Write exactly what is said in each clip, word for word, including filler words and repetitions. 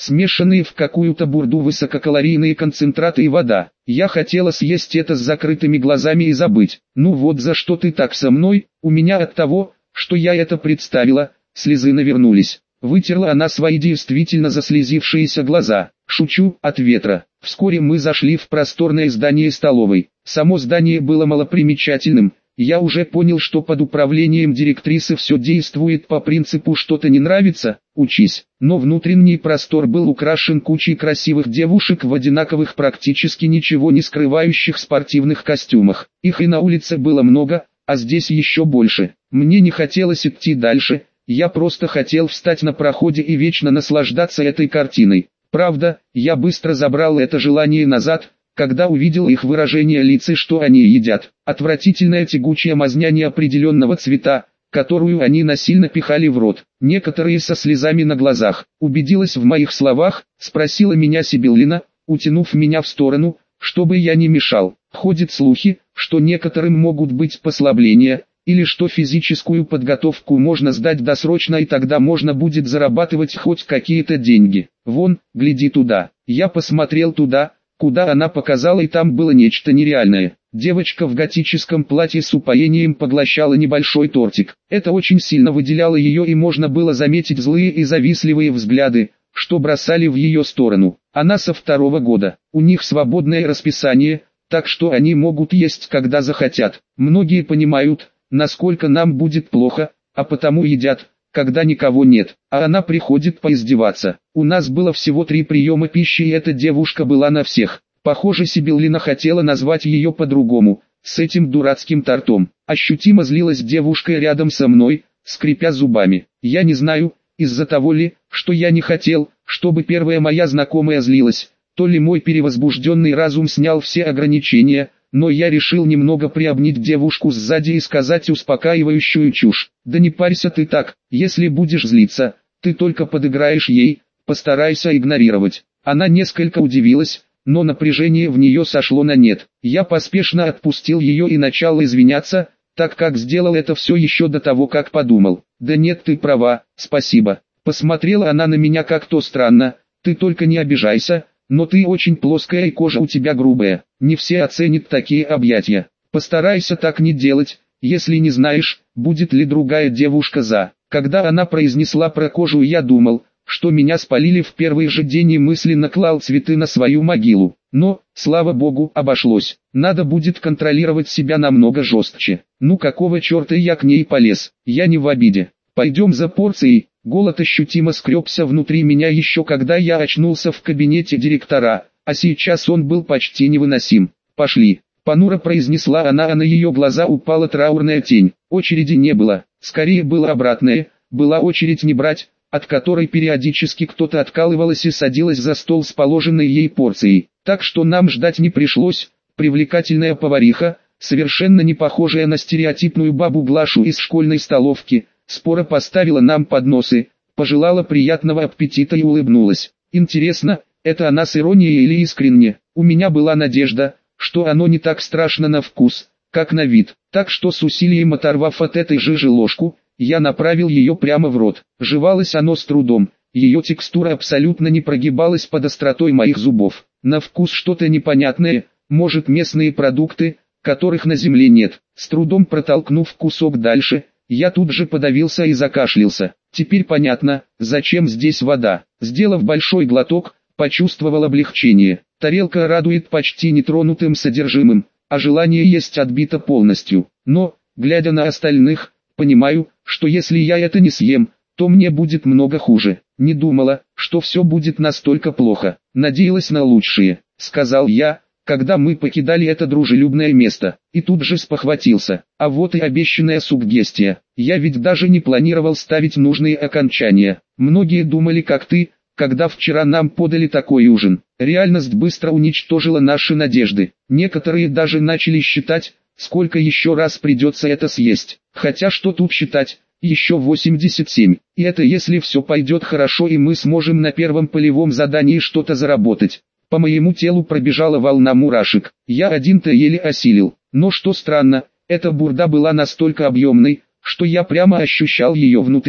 смешанные в какую-то бурду высококалорийные концентраты и вода. Я хотела съесть это с закрытыми глазами и забыть. Ну вот за что ты так со мной, у меня от того, что я это представила, слезы навернулись. Вытерла она свои действительно заслезившиеся глаза. Шучу, от ветра. Вскоре мы зашли в просторное здание столовой. Само здание было малопримечательным. Я уже понял, что под управлением директрисы все действует по принципу «что-то не нравится, учись». Но внутренний простор был украшен кучей красивых девушек в одинаковых практически ничего не скрывающих спортивных костюмах. Их и на улице было много, а здесь еще больше. Мне не хотелось идти дальше, я просто хотел встать на проходе и вечно наслаждаться этой картиной. Правда, я быстро забрал это желание назад, когда увидел их выражение лиц и что они едят. Отвратительная тягучая мазня неопределенного цвета, которую они насильно пихали в рот. Некоторые со слезами на глазах. Убедилась в моих словах, спросила меня Сибиллина, утянув меня в сторону, чтобы я не мешал. Ходят слухи, что некоторым могут быть послабления, или что физическую подготовку можно сдать досрочно и тогда можно будет зарабатывать хоть какие-то деньги. Вон, гляди туда. Я посмотрел туда, куда она показала, и там было нечто нереальное. Девочка в готическом платье с упоением поглощала небольшой тортик. Это очень сильно выделяло ее, и можно было заметить злые и завистливые взгляды, что бросали в ее сторону. Она со второго года. У них свободное расписание, так что они могут есть когда захотят. Многие понимают, насколько нам будет плохо, а потому едят, когда никого нет, а она приходит поиздеваться. У нас было всего три приема пищи, и эта девушка была на всех. Похоже, Сибиллина хотела назвать ее по-другому, с этим дурацким тортом. Ощутимо злилась девушка рядом со мной, скрипя зубами. Я не знаю, из-за того ли, что я не хотел, чтобы первая моя знакомая злилась, то ли мой перевозбужденный разум снял все ограничения, но я решил немного приобнять девушку сзади и сказать успокаивающую чушь. Да не парься ты так, если будешь злиться, ты только подыграешь ей, постарайся игнорировать. Она несколько удивилась, но напряжение в нее сошло на нет. Я поспешно отпустил ее и начал извиняться, так как сделал это все еще до того, как подумал. Да нет, ты права, спасибо. Посмотрела она на меня как-то странно, ты только не обижайся, но ты очень плоская и кожа у тебя грубая. Не все оценят такие объятия. Постарайся так не делать, если не знаешь, будет ли другая девушка за. Когда она произнесла про кожу, я думал, что меня спалили в первый же день и мысленно клал цветы на свою могилу. Но, слава богу, обошлось. Надо будет контролировать себя намного жестче. Ну какого черта я к ней полез? Я не в обиде. Пойдем за порцией. Голод ощутимо скребся внутри меня еще когда я очнулся в кабинете директора, а сейчас он был почти невыносим. «Пошли», — понуро произнесла она, а на ее глаза упала траурная тень. Очереди не было, скорее было обратное, была очередь не брать, от которой периодически кто-то откалывалась и садилась за стол с положенной ей порцией. Так что нам ждать не пришлось. Привлекательная повариха, совершенно не похожая на стереотипную бабу Глашу из школьной столовки, споро поставила нам подносы, пожелала приятного аппетита и улыбнулась. Интересно, это она с иронией или искренне? У меня была надежда, что оно не так страшно на вкус, как на вид. Так что с усилием оторвав от этой жижи ложку, я направил ее прямо в рот. Жевалось оно с трудом, ее текстура абсолютно не прогибалась под остротой моих зубов. На вкус что-то непонятное, может местные продукты, которых на земле нет. С трудом протолкнув кусок дальше, я тут же подавился и закашлялся. Теперь понятно, зачем здесь вода. Сделав большой глоток, почувствовал облегчение. Тарелка радует почти нетронутым содержимым, а желание есть отбито полностью. Но, глядя на остальных, понимаю, что если я это не съем, то мне будет много хуже. Не думала, что все будет настолько плохо. Надеялась на лучшее, сказал я, когда мы покидали это дружелюбное место, и тут же спохватился. А вот и обещанная суггестия. Я ведь даже не планировал ставить нужные окончания. Многие думали как ты, когда вчера нам подали такой ужин. Реальность быстро уничтожила наши надежды. Некоторые даже начали считать, сколько еще раз придется это съесть. Хотя что тут считать, еще восемьдесят семь. И это если все пойдет хорошо и мы сможем на первом полевом задании что-то заработать. По моему телу пробежала волна мурашек. Я один-то еле осилил. Но что странно, эта бурда была настолько объемной, что я прямо ощущал ее внутри.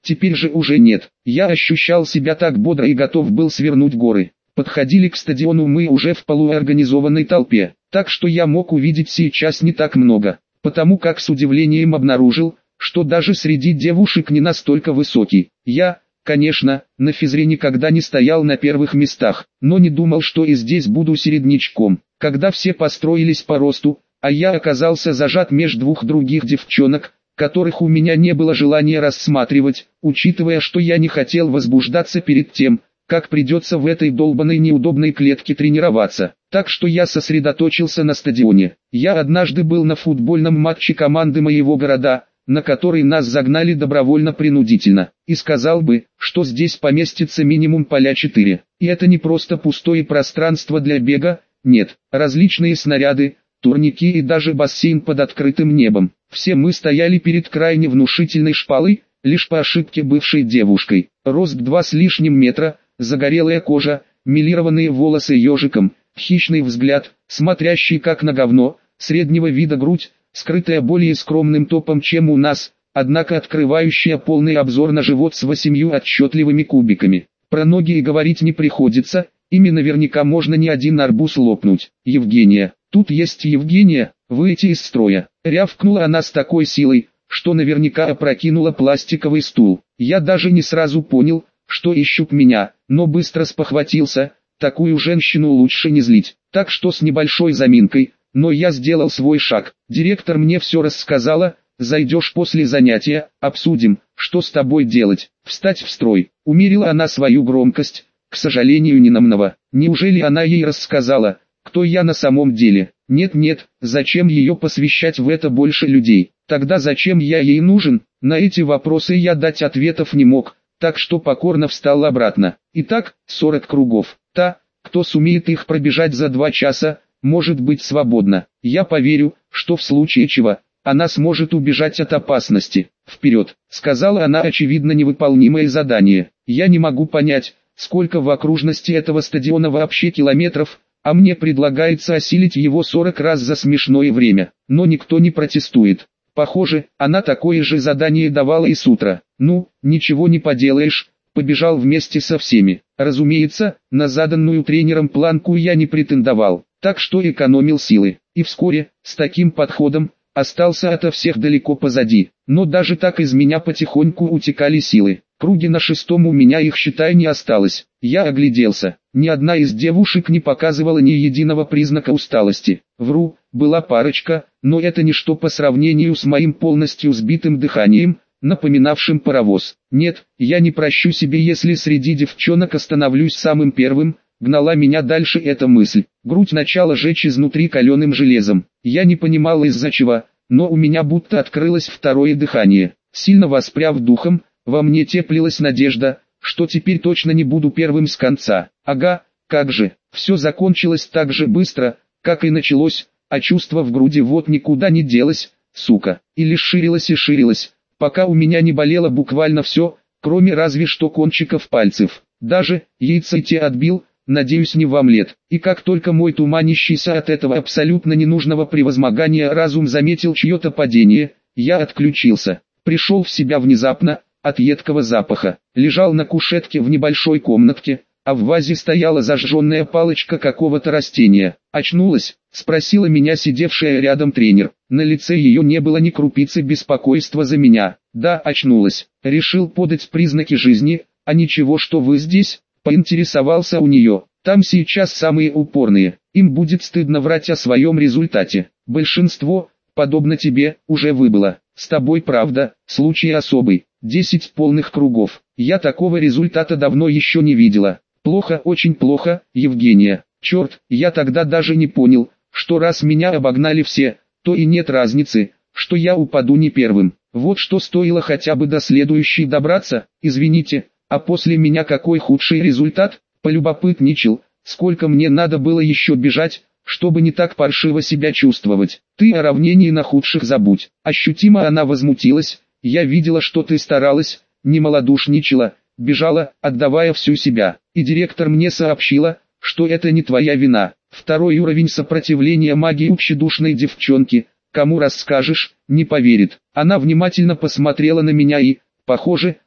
теперь же уже нет. Я ощущал себя так бодро и готов был свернуть горы. Подходили к стадиону мы уже в полуорганизованной толпе, так что я мог увидеть сейчас не так много, потому как с удивлением обнаружил, что даже среди девушек не настолько высокий. Я, конечно, на физре никогда не стоял на первых местах, но не думал, что и здесь буду середнячком. Когда все построились по росту, а я оказался зажат между двух других девчонок, которых у меня не было желания рассматривать, учитывая, что я не хотел возбуждаться перед тем, как придется в этой долбанной неудобной клетке тренироваться. Так что я сосредоточился на стадионе. Я однажды был на футбольном матче команды моего города, на который нас загнали добровольно-принудительно, и сказал бы, что здесь поместится минимум поля четыре. И это не просто пустое пространство для бега, нет, различные снаряды, турники и даже бассейн под открытым небом. Все мы стояли перед крайне внушительной шпалой, лишь по ошибке бывшей девушкой. Рост два с лишним метра, загорелая кожа, мелированные волосы ежиком, хищный взгляд, смотрящий как на говно, среднего вида грудь, скрытая более скромным топом, чем у нас, однако открывающая полный обзор на живот с восемью отчетливыми кубиками. Про ноги и говорить не приходится, ими наверняка можно не один арбуз лопнуть. Евгения, тут есть Евгения, выйти из строя. Рявкнула она с такой силой, что наверняка опрокинула пластиковый стул. Я даже не сразу понял, что ищут меня, но быстро спохватился, такую женщину лучше не злить. Так что с небольшой заминкой, но я сделал свой шаг. Директор мне все рассказала, зайдешь после занятия, обсудим, что с тобой делать. Встать в строй. Умерила она свою громкость, к сожалению не намного. Неужели она ей рассказала, кто я на самом деле? Нет-нет, зачем ее посвящать в это больше людей? Тогда зачем я ей нужен? На эти вопросы я дать ответов не мог. Так что покорно встал обратно. Итак, сорок кругов. Та, кто сумеет их пробежать за два часа, может быть свободна. Я поверю, что в случае чего, она сможет убежать от опасности. Вперед, сказала она очевидно невыполнимое задание. Я не могу понять, сколько в окружности этого стадиона вообще километров, а мне предлагается осилить его сорок раз за смешное время. Но никто не протестует. Похоже, она такое же задание давала и с утра. Ну, ничего не поделаешь, побежал вместе со всеми. Разумеется, на заданную тренером планку я не претендовал, так что экономил силы. И вскоре, с таким подходом, остался ото всех далеко позади. Но даже так из меня потихоньку утекали силы. Круги на шестом у меня их, считай, не осталось. Я огляделся. Ни одна из девушек не показывала ни единого признака усталости. Вру, была парочка, но это ничто по сравнению с моим полностью сбитым дыханием, напоминавшим паровоз. Нет, я не прощу себе, если среди девчонок остановлюсь самым первым, гнала меня дальше эта мысль. Грудь начала жечь изнутри каленым железом. Я не понимал из-за чего, но у меня будто открылось второе дыхание. Сильно воспряв духом, во мне теплилась надежда, что теперь точно не буду первым с конца. Ага, как же, все закончилось так же быстро, как и началось, а чувство в груди вот никуда не делось, сука, и лишь ширилось и ширилось, пока у меня не болело буквально все, кроме разве что кончиков пальцев. Даже яйца те отбил, надеюсь, не в омлет. И как только мой туманящийся от этого абсолютно ненужного превозмогания разум заметил чье-то падение, я отключился, пришел в себя внезапно, от едкого запаха, лежал на кушетке в небольшой комнатке, а в вазе стояла зажженная палочка какого-то растения. «Очнулась?» – спросила меня сидевшая рядом тренер. На лице ее не было ни крупицы беспокойства за меня. «Да, очнулась. Решил подать признаки жизни, а ничего, что вы здесь?» – поинтересовался у нее. «Там сейчас самые упорные, им будет стыдно врать о своем результате. Большинство, подобно тебе, уже выбыло. С тобой правда, случай особый. Десять полных кругов. Я такого результата давно еще не видела. Плохо, очень плохо, Евгения. Черт, я тогда даже не понял, что раз меня обогнали все, то и нет разницы, что я упаду не первым. Вот что стоило хотя бы до следующей добраться, извините, а после меня какой худший результат?» Полюбопытничал, сколько мне надо было еще бежать, чтобы не так паршиво себя чувствовать. «Ты о равнении на худших забудь». Ощутимо она возмутилась. «Я видела, что ты старалась, не малодушничала, бежала, отдавая всю себя. И директор мне сообщила, что это не твоя вина. Второй уровень сопротивления магии у тщедушной девчонки. Кому расскажешь, не поверит». Она внимательно посмотрела на меня и, похоже,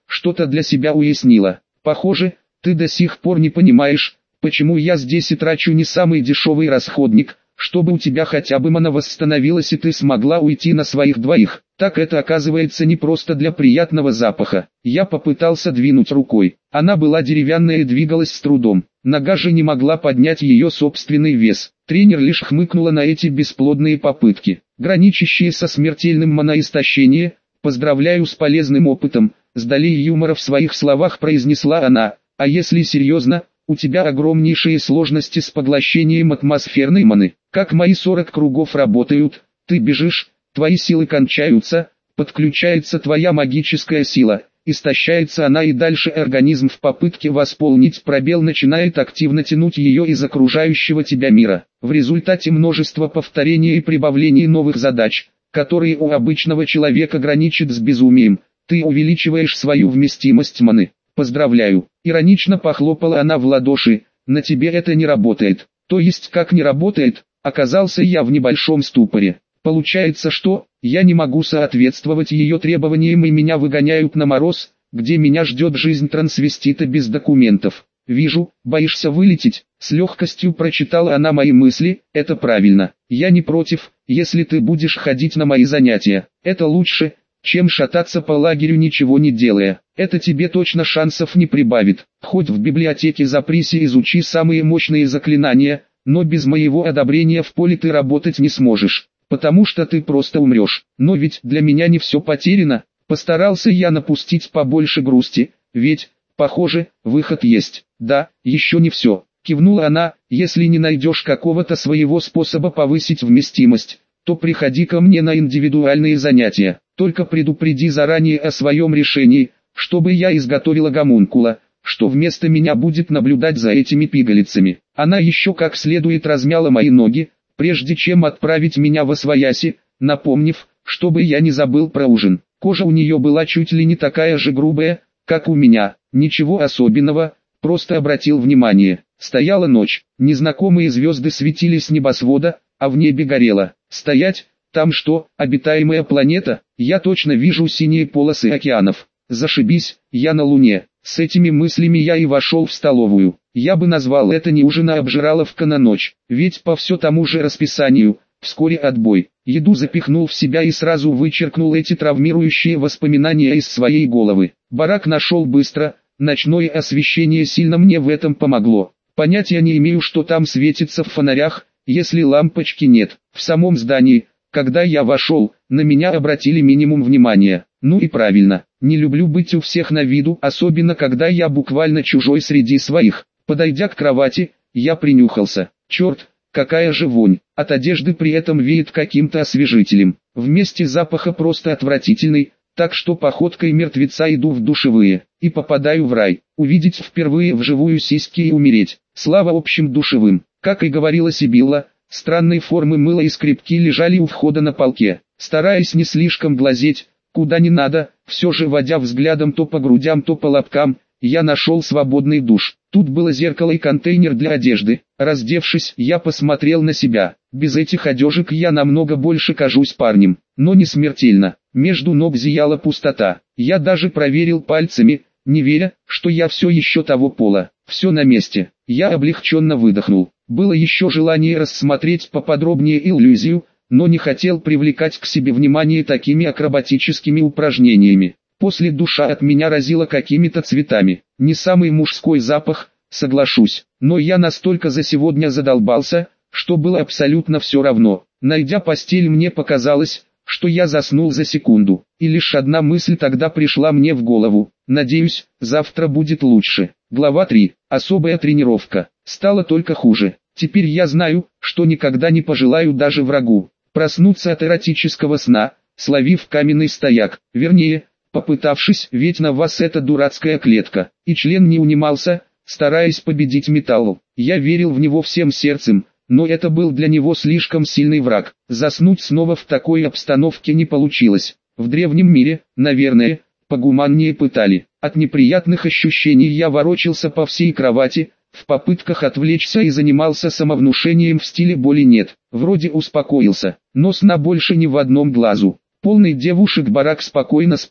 что-то для себя уяснила. Похоже, ты до сих пор не понимаешь, почему я здесь и трачу не самый дешевый расходник, чтобы у тебя хотя бы мана восстановилась и ты смогла уйти на своих двоих. Так это оказывается не просто для приятного запаха. Я попытался двинуть рукой. Она была деревянная и двигалась с трудом. Нога же не могла поднять ее собственный вес. Тренер лишь хмыкнула на эти бесплодные попытки, граничащие со смертельным маноистощением. «Поздравляю с полезным опытом», — с долей юмора в своих словах произнесла она. «А если серьезно, у тебя огромнейшие сложности с поглощением атмосферной маны. Как мои сорок кругов работают? Ты бежишь, твои силы кончаются, подключается твоя магическая сила, истощается она и дальше организм в попытке восполнить пробел начинает активно тянуть ее из окружающего тебя мира. В результате множество повторений и прибавлений новых задач, которые у обычного человека граничат с безумием, ты увеличиваешь свою вместимость маны. Поздравляю». Иронично похлопала она в ладоши. «На тебе это не работает». «То есть как не работает?» Оказался я в небольшом ступоре. Получается, что я не могу соответствовать ее требованиям и меня выгоняют на мороз, где меня ждет жизнь трансвестита без документов. «Вижу, боишься вылететь», — с легкостью прочитала она мои мысли. «Это правильно. Я не против, если ты будешь ходить на мои занятия. Это лучше, чем шататься по лагерю ничего не делая. Это тебе точно шансов не прибавит. Хоть в библиотеке запрись и изучи самые мощные заклинания, но без моего одобрения в поле ты работать не сможешь, потому что ты просто умрешь. Но ведь для меня не все потеряно». Постарался я напустить побольше грусти, ведь, похоже, выход есть. «Да, еще не все», — кивнула она. «Если не найдешь какого-то своего способа повысить вместимость, то приходи ко мне на индивидуальные занятия. Только предупреди заранее о своем решении, чтобы я изготовила гомункула, что вместо меня будет наблюдать за этими пигалицами». Она еще как следует размяла мои ноги, прежде чем отправить меня восвояси, напомнив, чтобы я не забыл про ужин. Кожа у нее была чуть ли не такая же грубая, как у меня. Ничего особенного, просто обратил внимание. Стояла ночь, незнакомые звезды светили с небосвода, а в небе горело. «Стоять? Там что, обитаемая планета? Я точно вижу синие полосы океанов. Зашибись, я на Луне». С этими мыслями я и вошел в столовую. Я бы назвал это не ужин, а обжираловка на ночь, ведь по все тому же расписанию. Вскоре отбой. Еду запихнул в себя и сразу вычеркнул эти травмирующие воспоминания из своей головы. Барак нашел быстро, ночное освещение сильно мне в этом помогло. Понятия не имею, что там светится в фонарях, если лампочки нет. В самом здании, когда я вошел, на меня обратили минимум внимания. Ну и правильно, не люблю быть у всех на виду, особенно когда я буквально чужой среди своих. Подойдя к кровати, я принюхался. Черт, какая же вонь, от одежды при этом веет каким-то освежителем. Вместе запаха просто отвратительный, так что походкой мертвеца иду в душевые, и попадаю в рай. Увидеть впервые вживую сиськи и умереть. Слава общим душевым. Как и говорила Сибилла, странной формы мыло и скребки лежали у входа на полке. Стараясь не слишком глазеть, куда не надо, все же водя взглядом то по грудям, то по лобкам, я нашел свободный душ. Тут было зеркало и контейнер для одежды. Раздевшись, я посмотрел на себя. Без этих одежек я намного больше кажусь парнем, но не смертельно. Между ног зияла пустота. Я даже проверил пальцами, не веря, что я все еще того пола. Все на месте. Я облегченно выдохнул. Было еще желание рассмотреть поподробнее иллюзию, но не хотел привлекать к себе внимание такими акробатическими упражнениями. После душа от меня разило какими-то цветами. Не самый мужской запах, соглашусь, но я настолько за сегодня задолбался, что было абсолютно все равно. Найдя постель, мне показалось, что я заснул за секунду, и лишь одна мысль тогда пришла мне в голову. Надеюсь, завтра будет лучше. Глава три. Особая тренировка. Стало только хуже. Теперь я знаю, что никогда не пожелаю даже врагу проснуться от эротического сна, словив каменный стояк, вернее, попытавшись, ведь на вас эта дурацкая клетка. И член не унимался, стараясь победить металл. Я верил в него всем сердцем, но это был для него слишком сильный враг. Заснуть снова в такой обстановке не получилось. В древнем мире, наверное, погуманнее пытали. От неприятных ощущений я ворочался по всей кровати, в попытках отвлечься и занимался самовнушением в стиле боли нет. Вроде успокоился, но сна больше ни в одном глазу. Полный девушек барак спокойно спал.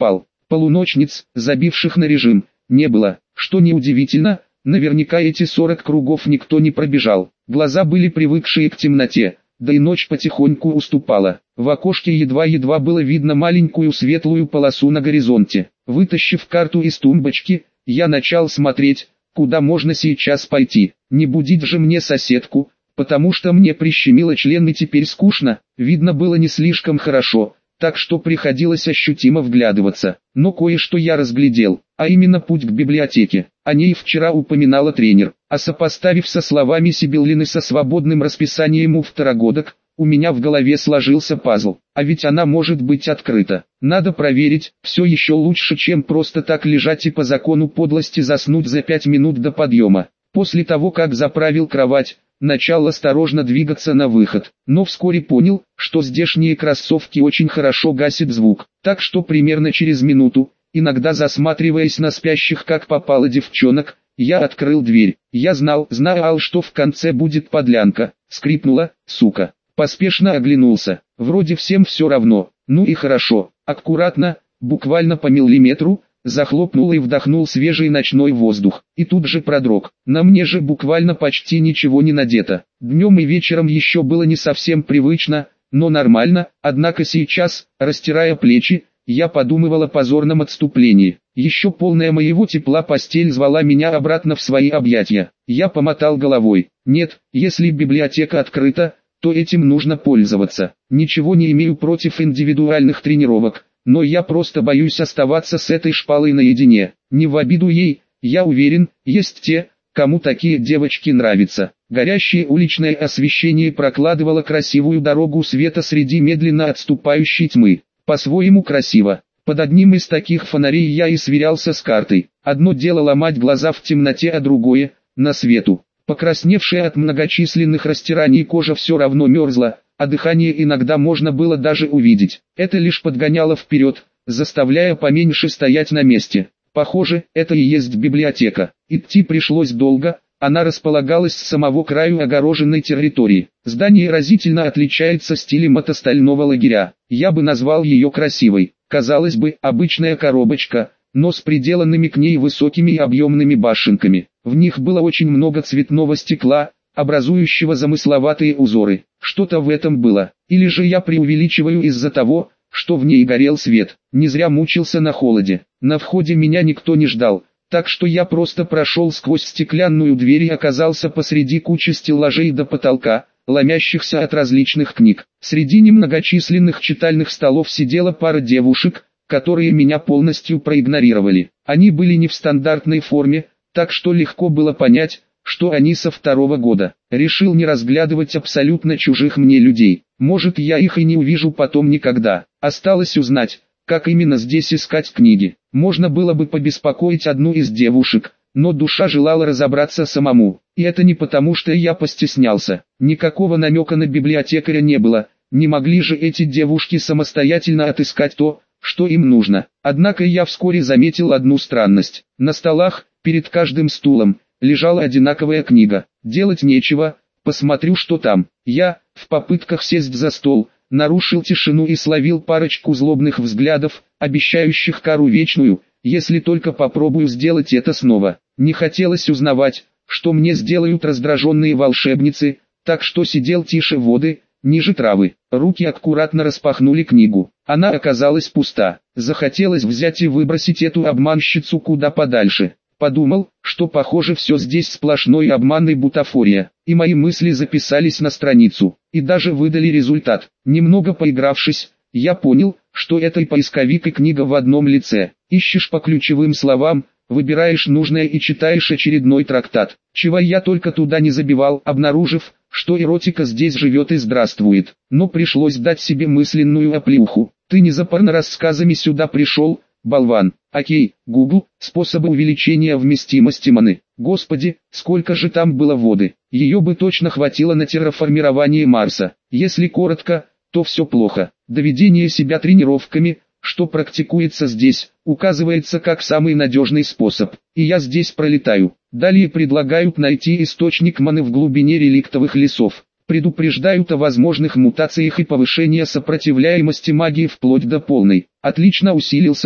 Полуночниц, забивших на режим, не было, что неудивительно, наверняка эти сорок кругов никто не пробежал. Глаза были привыкшие к темноте, да и ночь потихоньку уступала. В окошке едва-едва было видно маленькую светлую полосу на горизонте. Вытащив карту из тумбочки, я начал смотреть, куда можно сейчас пойти. Не будить же мне соседку, потому что мне прищемило член и теперь скучно, видно было не слишком хорошо, так что приходилось ощутимо вглядываться. Но кое-что я разглядел, а именно путь к библиотеке. О ней вчера упоминала тренер, а сопоставив со словами Сибиллины со свободным расписанием у второгодок, у меня в голове сложился пазл, а ведь она может быть открыта. Надо проверить, все еще лучше, чем просто так лежать и по закону подлости заснуть за пять минут до подъема. После того, как заправил кровать, начал осторожно двигаться на выход, но вскоре понял, что здешние кроссовки очень хорошо гасят звук, так что примерно через минуту, иногда засматриваясь на спящих как попало девчонок, я открыл дверь. Я знал, знал, что в конце будет подлянка, скрипнула, сука. Поспешно оглянулся, вроде всем все равно, ну и хорошо, аккуратно, буквально по миллиметру, захлопнул и вдохнул свежий ночной воздух, и тут же продрог. На мне же буквально почти ничего не надето. Днем и вечером еще было не совсем привычно, но нормально, однако сейчас, растирая плечи, я подумывал о позорном отступлении. Еще полная моего тепла постель звала меня обратно в свои объятия. Я помотал головой. Нет, если библиотека открыта, то этим нужно пользоваться. Ничего не имею против индивидуальных тренировок, но я просто боюсь оставаться с этой шпалой наедине. Не в обиду ей, я уверен, есть те, кому такие девочки нравятся. Горящее уличное освещение прокладывало красивую дорогу света среди медленно отступающей тьмы. По-своему красиво. Под одним из таких фонарей я и сверялся с картой. Одно дело ломать глаза в темноте, а другое – на свету. Покрасневшая от многочисленных растираний кожа все равно мерзла, а дыхание иногда можно было даже увидеть. Это лишь подгоняло вперед, заставляя поменьше стоять на месте. Похоже, это и есть библиотека. Идти пришлось долго, она располагалась с самого краю огороженной территории. Здание разительно отличается стилем от остального лагеря. Я бы назвал ее красивой. Казалось бы, обычная коробочка, но с приделанными к ней высокими и объемными башенками. В них было очень много цветного стекла, образующего замысловатые узоры. Что-то в этом было. Или же я преувеличиваю из-за того, что в ней горел свет. Не зря мучился на холоде. На входе меня никто не ждал, так что я просто прошел сквозь стеклянную дверь и оказался посреди кучи стеллажей до потолка, ломящихся от различных книг. Среди немногочисленных читальных столов сидела пара девушек, которые меня полностью проигнорировали. Они были не в стандартной форме, так что легко было понять, что они со второго года. Решил не разглядывать абсолютно чужих мне людей. Может, я их и не увижу потом никогда. Осталось узнать, как именно здесь искать книги. Можно было бы побеспокоить одну из девушек, но душа желала разобраться самому. И это не потому, что я постеснялся. Никакого намека на библиотекаря не было. Не могли же эти девушки самостоятельно отыскать то, что им нужно. Однако я вскоре заметил одну странность. На столах, перед каждым стулом, лежала одинаковая книга. Делать нечего, посмотрю, что там. Я, в попытках сесть за стол, нарушил тишину и словил парочку злобных взглядов, обещающих кару вечную, если только попробую сделать это снова. Не хотелось узнавать, что мне сделают раздраженные волшебницы, так что сидел тише воды, ниже травы. Руки аккуратно распахнули книгу. Она оказалась пуста. Захотелось взять и выбросить эту обманщицу куда подальше. Подумал, что похоже все здесь сплошной обман и бутафория. И мои мысли записались на страницу. И даже выдали результат. Немного поигравшись, я понял, что это и поисковик, и книга в одном лице. Ищешь по ключевым словам, выбираешь нужное и читаешь очередной трактат. Чего я только туда не забивал, обнаружив, что эротика здесь живет и здравствует. Но пришлось дать себе мысленную оплеуху. Ты не за порно-рассказами сюда пришел, болван. Окей, Google, способы увеличения вместимости маны. Господи, сколько же там было воды. Ее бы точно хватило на терраформирование Марса. Если коротко, то все плохо. Доведение себя тренировками, что практикуется здесь, указывается как самый надежный способ. И я здесь пролетаю. Далее предлагают найти источник маны в глубине реликтовых лесов. Предупреждают о возможных мутациях и повышении сопротивляемости магии вплоть до полной. Отлично усилился,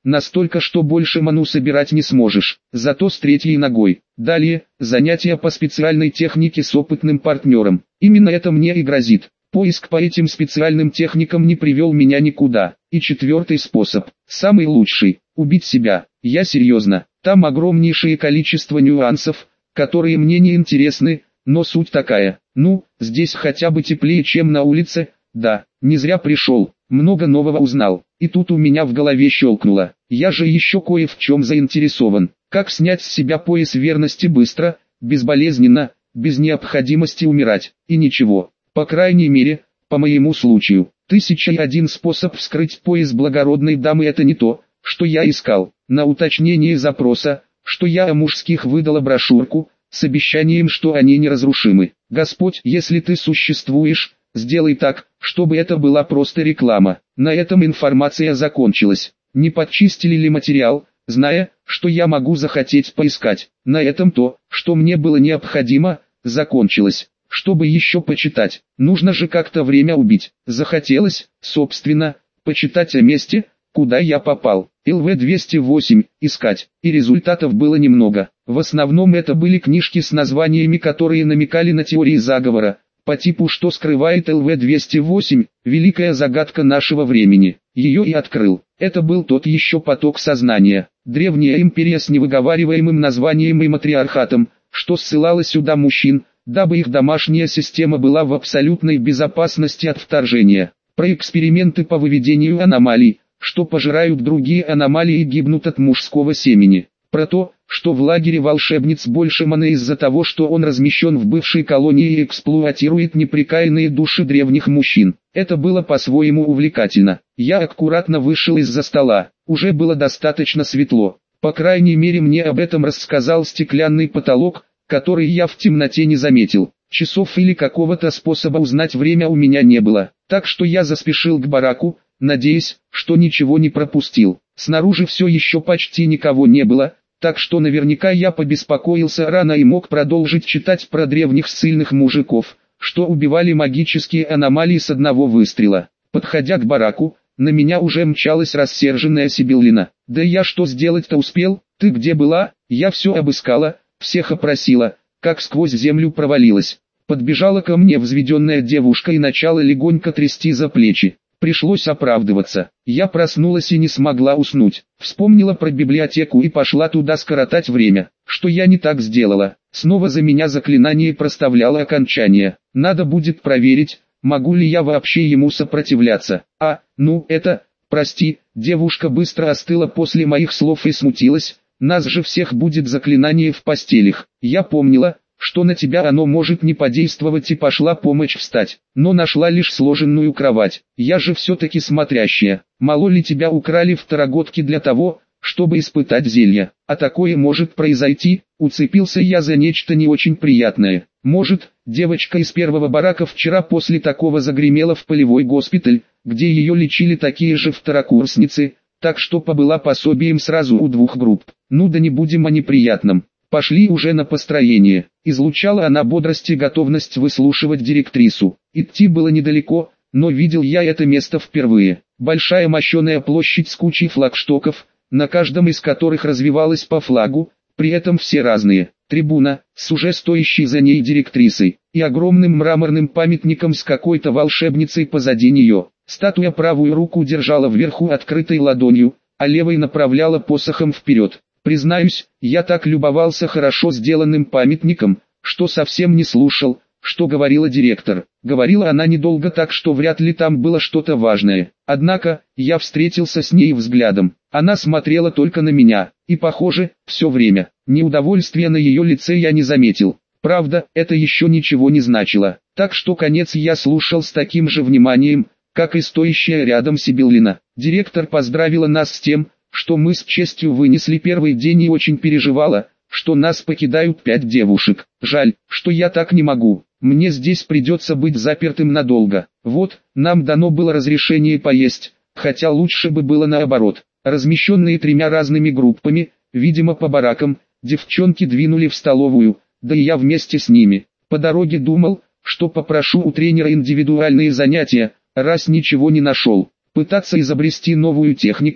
настолько, что больше ману собирать не сможешь, зато с третьей ногой. Далее, занятия по специальной технике с опытным партнером. Именно это мне и грозит. Поиск по этим специальным техникам не привел меня никуда. И четвертый способ, самый лучший, убить себя. Я серьезно, там огромнейшее количество нюансов, которые мне не интересны, но суть такая. Ну, здесь хотя бы теплее, чем на улице. Да, не зря пришел, много нового узнал. И тут у меня в голове щелкнуло. Я же еще кое в чем заинтересован. Как снять с себя пояс верности быстро, безболезненно, без необходимости умирать. И ничего, по крайней мере, по моему случаю. Тысяча и один способ вскрыть пояс благородной дамы — это не то, что я искал. На уточнение запроса, что я о мужских выдала брошюрку, с обещанием, что они неразрушимы. Господь, если ты существуешь, сделай так, чтобы это была просто реклама. На этом информация закончилась. Не подчистили ли материал, зная, что я могу захотеть поискать. На этом то, что мне было необходимо, закончилось. Чтобы еще почитать, нужно же как-то время убить. Захотелось, собственно, почитать о месте, куда я попал. эл вэ двести восемь, искать, и результатов было немного. В основном это были книжки с названиями, которые намекали на теории заговора, по типу «Что скрывает эл вэ двести восемь, великая загадка нашего времени». Ее и открыл. Это был тот еще поток сознания. Древняя империя с невыговариваемым названием и матриархатом, что ссылала сюда мужчин, дабы их домашняя система была в абсолютной безопасности от вторжения. Про эксперименты по выведению аномалий, что пожирают другие аномалии и гибнут от мужского семени. Про то, что в лагере волшебниц больше маны из-за того, что он размещен в бывшей колонии и эксплуатирует неприкаянные души древних мужчин. Это было по-своему увлекательно. Я аккуратно вышел из-за стола. Уже было достаточно светло. По крайней мере, мне об этом рассказал стеклянный потолок, который я в темноте не заметил. Часов или какого-то способа узнать время у меня не было. Так что я заспешил к бараку, надеясь, что ничего не пропустил. Снаружи все еще почти никого не было, так что наверняка я побеспокоился рано и мог продолжить читать про древних ссыльных мужиков, что убивали магические аномалии с одного выстрела. Подходя к бараку, на меня уже мчалась рассерженная Сибиллина. «Да я что сделать-то успел? Ты где была? Я все обыскала, всех опросила, как сквозь землю провалилась». Подбежала ко мне взведенная девушка и начала легонько трясти за плечи. Пришлось оправдываться. Я проснулась и не смогла уснуть. Вспомнила про библиотеку и пошла туда скоротать время. Что я не так сделала? Снова за меня заклинание проставляло окончание. Надо будет проверить, могу ли я вообще ему сопротивляться. А, ну это, прости, девушка быстро остыла после моих слов и смутилась. Нас же всех будет заклинание в постелях. Я помнила, что на тебя оно может не подействовать, и пошла помочь встать, но нашла лишь сложенную кровать. Я же все-таки смотрящая. Мало ли тебя украли второгодки для того, чтобы испытать зелье. А такое может произойти. Уцепился я за нечто не очень приятное. Может, девочка из первого барака вчера после такого загремела в полевой госпиталь, где ее лечили такие же второкурсницы, так что побыла пособием сразу у двух групп. Ну да не будем о неприятном. Пошли уже на построение. Излучала она бодрость и готовность выслушивать директрису. Идти было недалеко, но видел я это место впервые. Большая мощеная площадь с кучей флагштоков, на каждом из которых развивалась по флагу, при этом все разные. Трибуна, с уже стоящей за ней директрисой, и огромным мраморным памятником с какой-то волшебницей позади нее. Статуя правую руку держала вверху открытой ладонью, а левой направляла посохом вперед. Признаюсь, я так любовался хорошо сделанным памятником, что совсем не слушал, что говорила директор. Говорила она недолго, так что вряд ли там было что-то важное. Однако, я встретился с ней взглядом. Она смотрела только на меня, и похоже, все время. Неудовольствия на ее лице я не заметил. Правда, это еще ничего не значило. Так что конец я слушал с таким же вниманием, как и стоящая рядом Сибиллина. Директор поздравила нас с тем, что мы с честью вынесли первый день, и очень переживала, что нас покидают пять девушек. Жаль, что я так не могу. Мне здесь придется быть запертым надолго. Вот, нам дано было разрешение поесть, хотя лучше бы было наоборот. Размещенные тремя разными группами, видимо по баракам, девчонки двинули в столовую, да и я вместе с ними. По дороге думал, что попрошу у тренера индивидуальные занятия, раз ничего не нашел. Пытаться изобрести новую технику,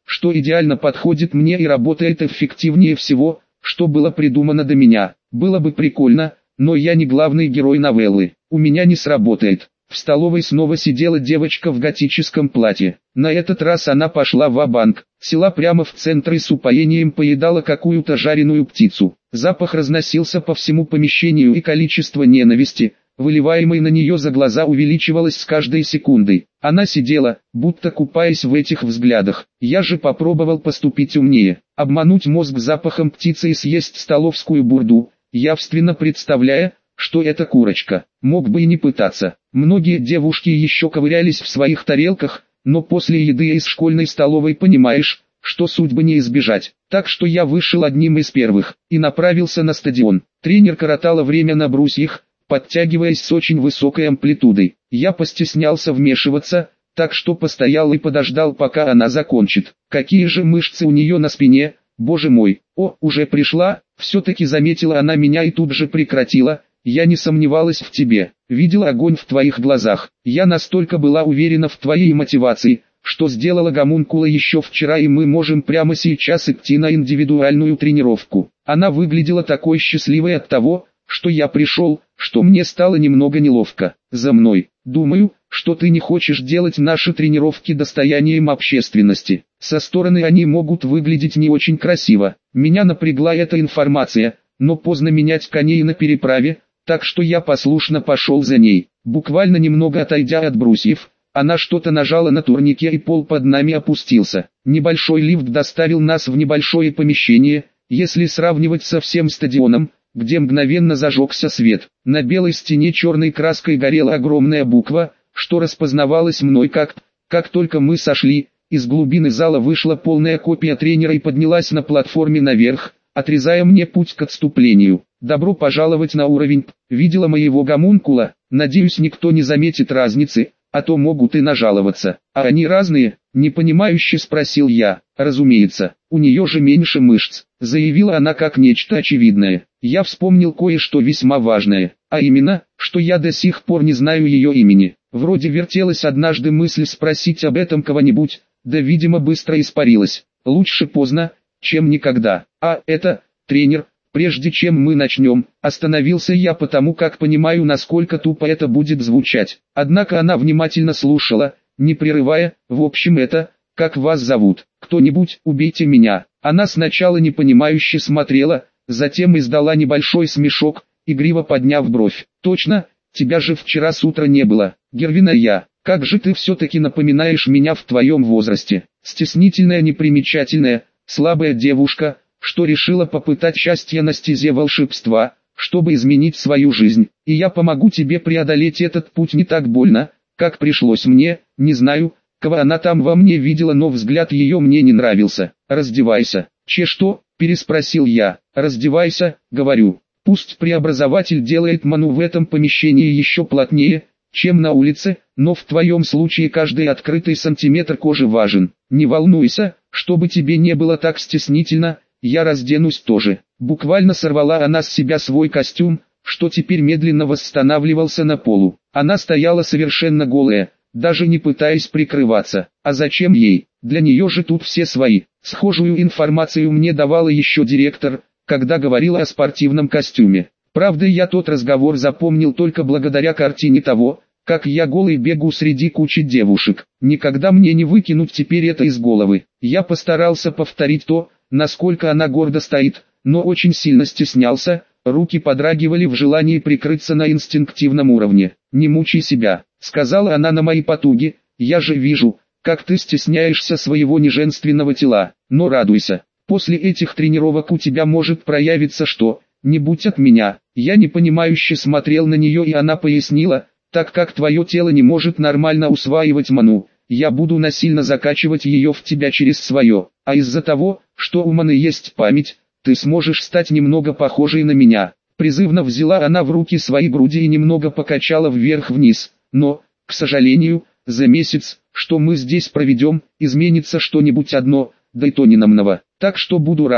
что идеально подходит мне и работает эффективнее всего, что было придумано до меня. Было бы прикольно, но я не главный герой новеллы. У меня не сработает. В столовой снова сидела девочка в готическом платье. На этот раз она пошла ва-банк, села прямо в центр и с упоением поедала какую-то жареную птицу. Запах разносился по всему помещению, и количество ненависти, выливаемой на нее за глаза, увеличивалось с каждой секундой. Она сидела, будто купаясь в этих взглядах. Я же попробовал поступить умнее, обмануть мозг запахом птицы и съесть столовскую бурду, явственно представляя, что это курочка. Мог бы и не пытаться. Многие девушки еще ковырялись в своих тарелках, но после еды из школьной столовой понимаешь, что судьбы не избежать. Так что я вышел одним из первых и направился на стадион. Тренер коротала время на брусьях, подтягиваясь с очень высокой амплитудой. Я постеснялся вмешиваться, так что постоял и подождал, пока она закончит. Какие же мышцы у нее на спине, боже мой. О, уже пришла, все-таки заметила она меня и тут же прекратила. Я не сомневалась в тебе, видела огонь в твоих глазах. Я настолько была уверена в твоей мотивации, что сделала гомункула еще вчера, и мы можем прямо сейчас идти на индивидуальную тренировку. Она выглядела такой счастливой от того, что я пришел, что мне стало немного неловко. За мной. Думаю, что ты не хочешь делать наши тренировки достоянием общественности. Со стороны они могут выглядеть не очень красиво. Меня напрягла эта информация, но поздно менять коней на переправе, так что я послушно пошел за ней. Буквально немного отойдя от брусьев, она что-то нажала на турнике, и пол под нами опустился. Небольшой лифт доставил нас в небольшое помещение, если сравнивать со всем стадионом, где мгновенно зажегся свет. На белой стене черной краской горела огромная буква, что распознавалось мной как «Как только мы сошли», из глубины зала вышла полная копия тренера и поднялась на платформе наверх, отрезая мне путь к отступлению. «Добро пожаловать на уровень». Видела моего гомункула? Надеюсь, никто не заметит разницы, а то могут и нажаловаться. А они разные? Непонимающе спросил я. Разумеется, у нее же меньше мышц, заявила она как нечто очевидное. Я вспомнил кое-что весьма важное, а именно, что я до сих пор не знаю ее имени. Вроде вертелась однажды мысль спросить об этом кого-нибудь, да видимо быстро испарилась. Лучше поздно, чем никогда. А это, тренер. Прежде чем мы начнем, остановился я, потому как понимаю, насколько тупо это будет звучать. Однако она внимательно слушала, не прерывая. В общем, это, как вас зовут? Кто-нибудь, убейте меня. Она сначала непонимающе смотрела, затем издала небольшой смешок, игриво подняв бровь. Точно, тебя же вчера с утра не было. Гервина я. Как же ты все-таки напоминаешь меня в твоем возрасте. Стеснительная, непримечательная, слабая девушка, что решила попытать счастье на стезе волшебства, чтобы изменить свою жизнь. И я помогу тебе преодолеть этот путь не так больно, как пришлось мне. Не знаю, кого она там во мне видела, но взгляд ее мне не нравился. Раздевайся. Че что? Переспросил я. Раздевайся, говорю. Пусть преобразователь делает ману в этом помещении еще плотнее, чем на улице, но в твоем случае каждый открытый сантиметр кожи важен. Не волнуйся, чтобы тебе не было так стеснительно. Я разденусь тоже. Буквально сорвала она с себя свой костюм, что теперь медленно восстанавливался на полу. Она стояла совершенно голая, даже не пытаясь прикрываться. А зачем ей? Для нее же тут все свои. Схожую информацию мне давала еще директор, когда говорила о спортивном костюме. Правда, я тот разговор запомнил только благодаря картине того, как я голый бегу среди кучи девушек. Никогда мне не выкинуть теперь это из головы. Я постарался повторить то, насколько она гордо стоит, но очень сильно стеснялся, руки подрагивали в желании прикрыться на инстинктивном уровне. «Не мучай себя», — сказала она на мои потуги, — «я же вижу, как ты стесняешься своего неженственного тела, но радуйся, после этих тренировок у тебя может проявиться что-нибудь от меня». Я непонимающе смотрел на нее, и она пояснила, так как твое тело не может нормально усваивать ману, я буду насильно закачивать ее в тебя через свое, а из-за того, что у маны есть память, ты сможешь стать немного похожей на меня. Призывно взяла она в руки свои груди и немного покачала вверх-вниз, но, к сожалению, за месяц, что мы здесь проведем, изменится что-нибудь одно, да и то ненамного, так что буду рада,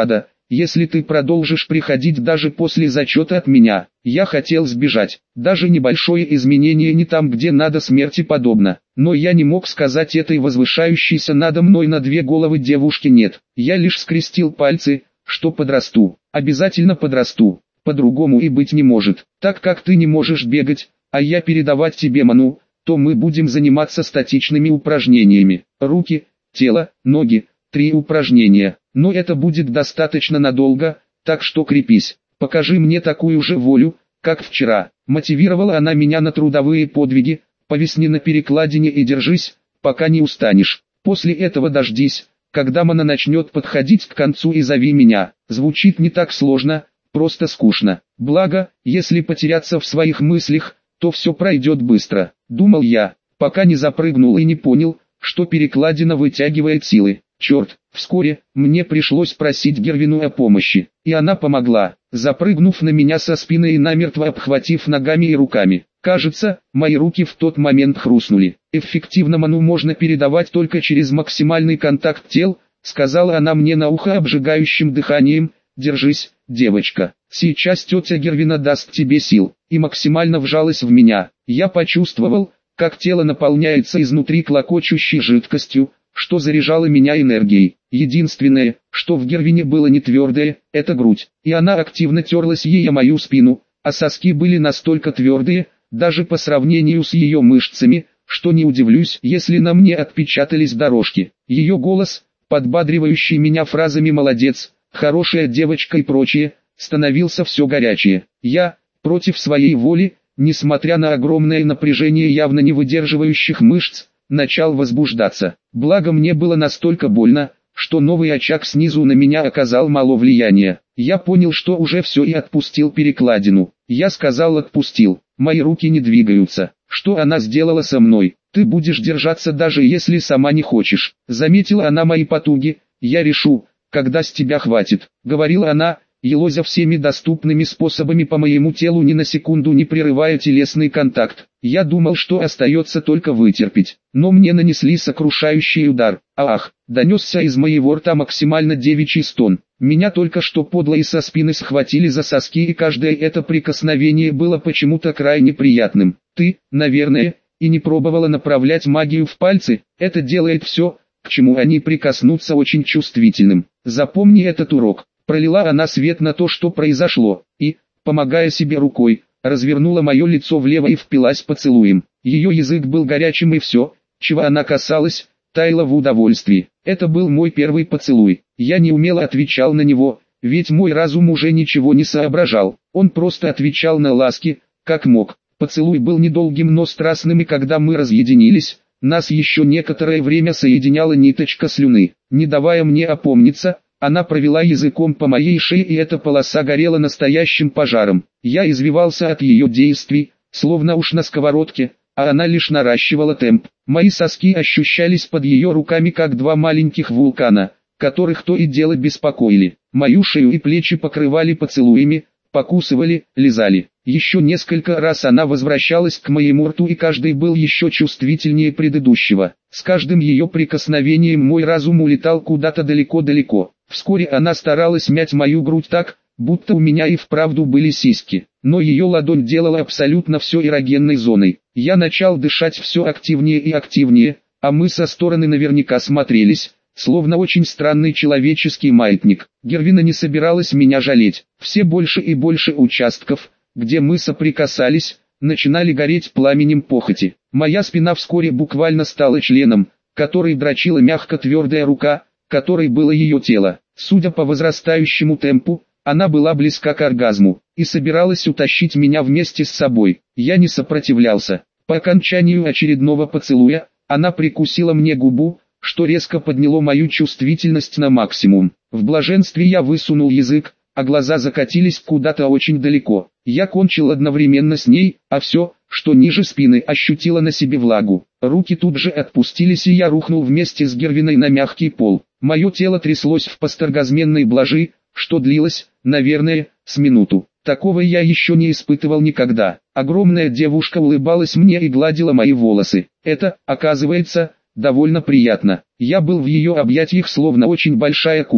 если ты продолжишь приходить даже после зачета от меня. Я хотел сбежать. Даже небольшое изменение не там, где надо, смерти подобно. Но я не мог сказать этой возвышающейся надо мной на две головы девушке нет. Я лишь скрестил пальцы, что подрасту. Обязательно подрасту. По-другому и быть не может. Так как ты не можешь бегать, а я передавать тебе ману, то мы будем заниматься статичными упражнениями. Руки, тело, ноги, три упражнения. Но это будет достаточно надолго, так что крепись. Покажи мне такую же волю, как вчера. Мотивировала она меня на трудовые подвиги. Повисни на перекладине и держись, пока не устанешь. После этого дождись, когда мана начнет подходить к концу, и зови меня. Звучит не так сложно, просто скучно. Благо, если потеряться в своих мыслях, то все пройдет быстро. Думал я, пока не запрыгнул и не понял, что перекладина вытягивает силы. Черт, вскоре мне пришлось просить Гервину о помощи, и она помогла, запрыгнув на меня со спины и намертво обхватив ногами и руками. Кажется, мои руки в тот момент хрустнули. Эффективно ману можно передавать только через максимальный контакт тел, сказала она мне на ухо обжигающим дыханием. Держись, девочка, сейчас тетя Гервина даст тебе сил, и максимально вжалась в меня. Я почувствовал, как тело наполняется изнутри клокочущей жидкостью, что заряжало меня энергией. Единственное, что в Гервине было не твердое, это грудь, и она активно терлась ей о мою спину, а соски были настолько твердые, даже по сравнению с ее мышцами, что не удивлюсь, если на мне отпечатались дорожки. Ее голос, подбадривающий меня фразами «молодец», «хорошая девочка» и прочее, становился все горячее. Я, против своей воли, несмотря на огромное напряжение явно не выдерживающих мышц, начал возбуждаться. Благо мне было настолько больно, что новый очаг снизу на меня оказал мало влияния. Я понял, что уже все, и отпустил перекладину. Я сказал «отпустил». Мои руки не двигаются. Что она сделала со мной? Ты будешь держаться даже если сама не хочешь. Заметила она мои потуги. Я решу, когда с тебя хватит. Говорила она, елозя всеми доступными способами по моему телу, ни на секунду не прерывая телесный контакт. Я думал, что остается только вытерпеть. Но мне нанесли сокрушающий удар. Ах, донесся из моего рта максимально девичий стон. Меня только что подло и со спины схватили за соски, и каждое это прикосновение было почему-то крайне приятным. Ты, наверное, и не пробовала направлять магию в пальцы, это делает все, к чему они прикоснутся, очень чувствительным. Запомни этот урок. Пролила она свет на то, что произошло, и, помогая себе рукой, развернула мое лицо влево и впилась поцелуем. Ее язык был горячим, и все, чего она касалась, таяло в удовольствии. Это был мой первый поцелуй. Я неумело отвечал на него, ведь мой разум уже ничего не соображал. Он просто отвечал на ласки, как мог. Поцелуй был недолгим, но страстным, и когда мы разъединились, нас еще некоторое время соединяла ниточка слюны. Не давая мне опомниться, она провела языком по моей шее, и эта полоса горела настоящим пожаром. Я извивался от ее действий, словно уж на сковородке, а она лишь наращивала темп. Мои соски ощущались под ее руками, как два маленьких вулкана, которых то и дело беспокоили. Мою шею и плечи покрывали поцелуями, покусывали, лизали. Еще несколько раз она возвращалась к моему рту, и каждый был еще чувствительнее предыдущего. С каждым ее прикосновением мой разум улетал куда-то далеко-далеко. Вскоре она старалась мять мою грудь так, будто у меня и вправду были сиськи. Но ее ладонь делала абсолютно все эрогенной зоной. Я начал дышать все активнее и активнее, а мы со стороны наверняка смотрелись, словно очень странный человеческий маятник. Гервина не собиралась меня жалеть. Все больше и больше участков, где мы соприкасались, начинали гореть пламенем похоти. Моя спина вскоре буквально стала членом, который дрочила мягко твердая рука, которой было ее тело. Судя по возрастающему темпу, она была близка к оргазму, и собиралась утащить меня вместе с собой. Я не сопротивлялся. По окончанию очередного поцелуя, она прикусила мне губу, что резко подняло мою чувствительность на максимум. В блаженстве я высунул язык, а глаза закатились куда-то очень далеко. Я кончил одновременно с ней, а все, что ниже спины, ощутило на себе влагу. Руки тут же отпустились, и я рухнул вместе с Гервиной на мягкий пол. Мое тело тряслось в посторгазменной блажи, что длилось, наверное, с минуту. Такого я еще не испытывал никогда. Огромная девушка улыбалась мне и гладила мои волосы. Это, оказывается, довольно приятно. Я был в ее объятиях словно очень большая кукла,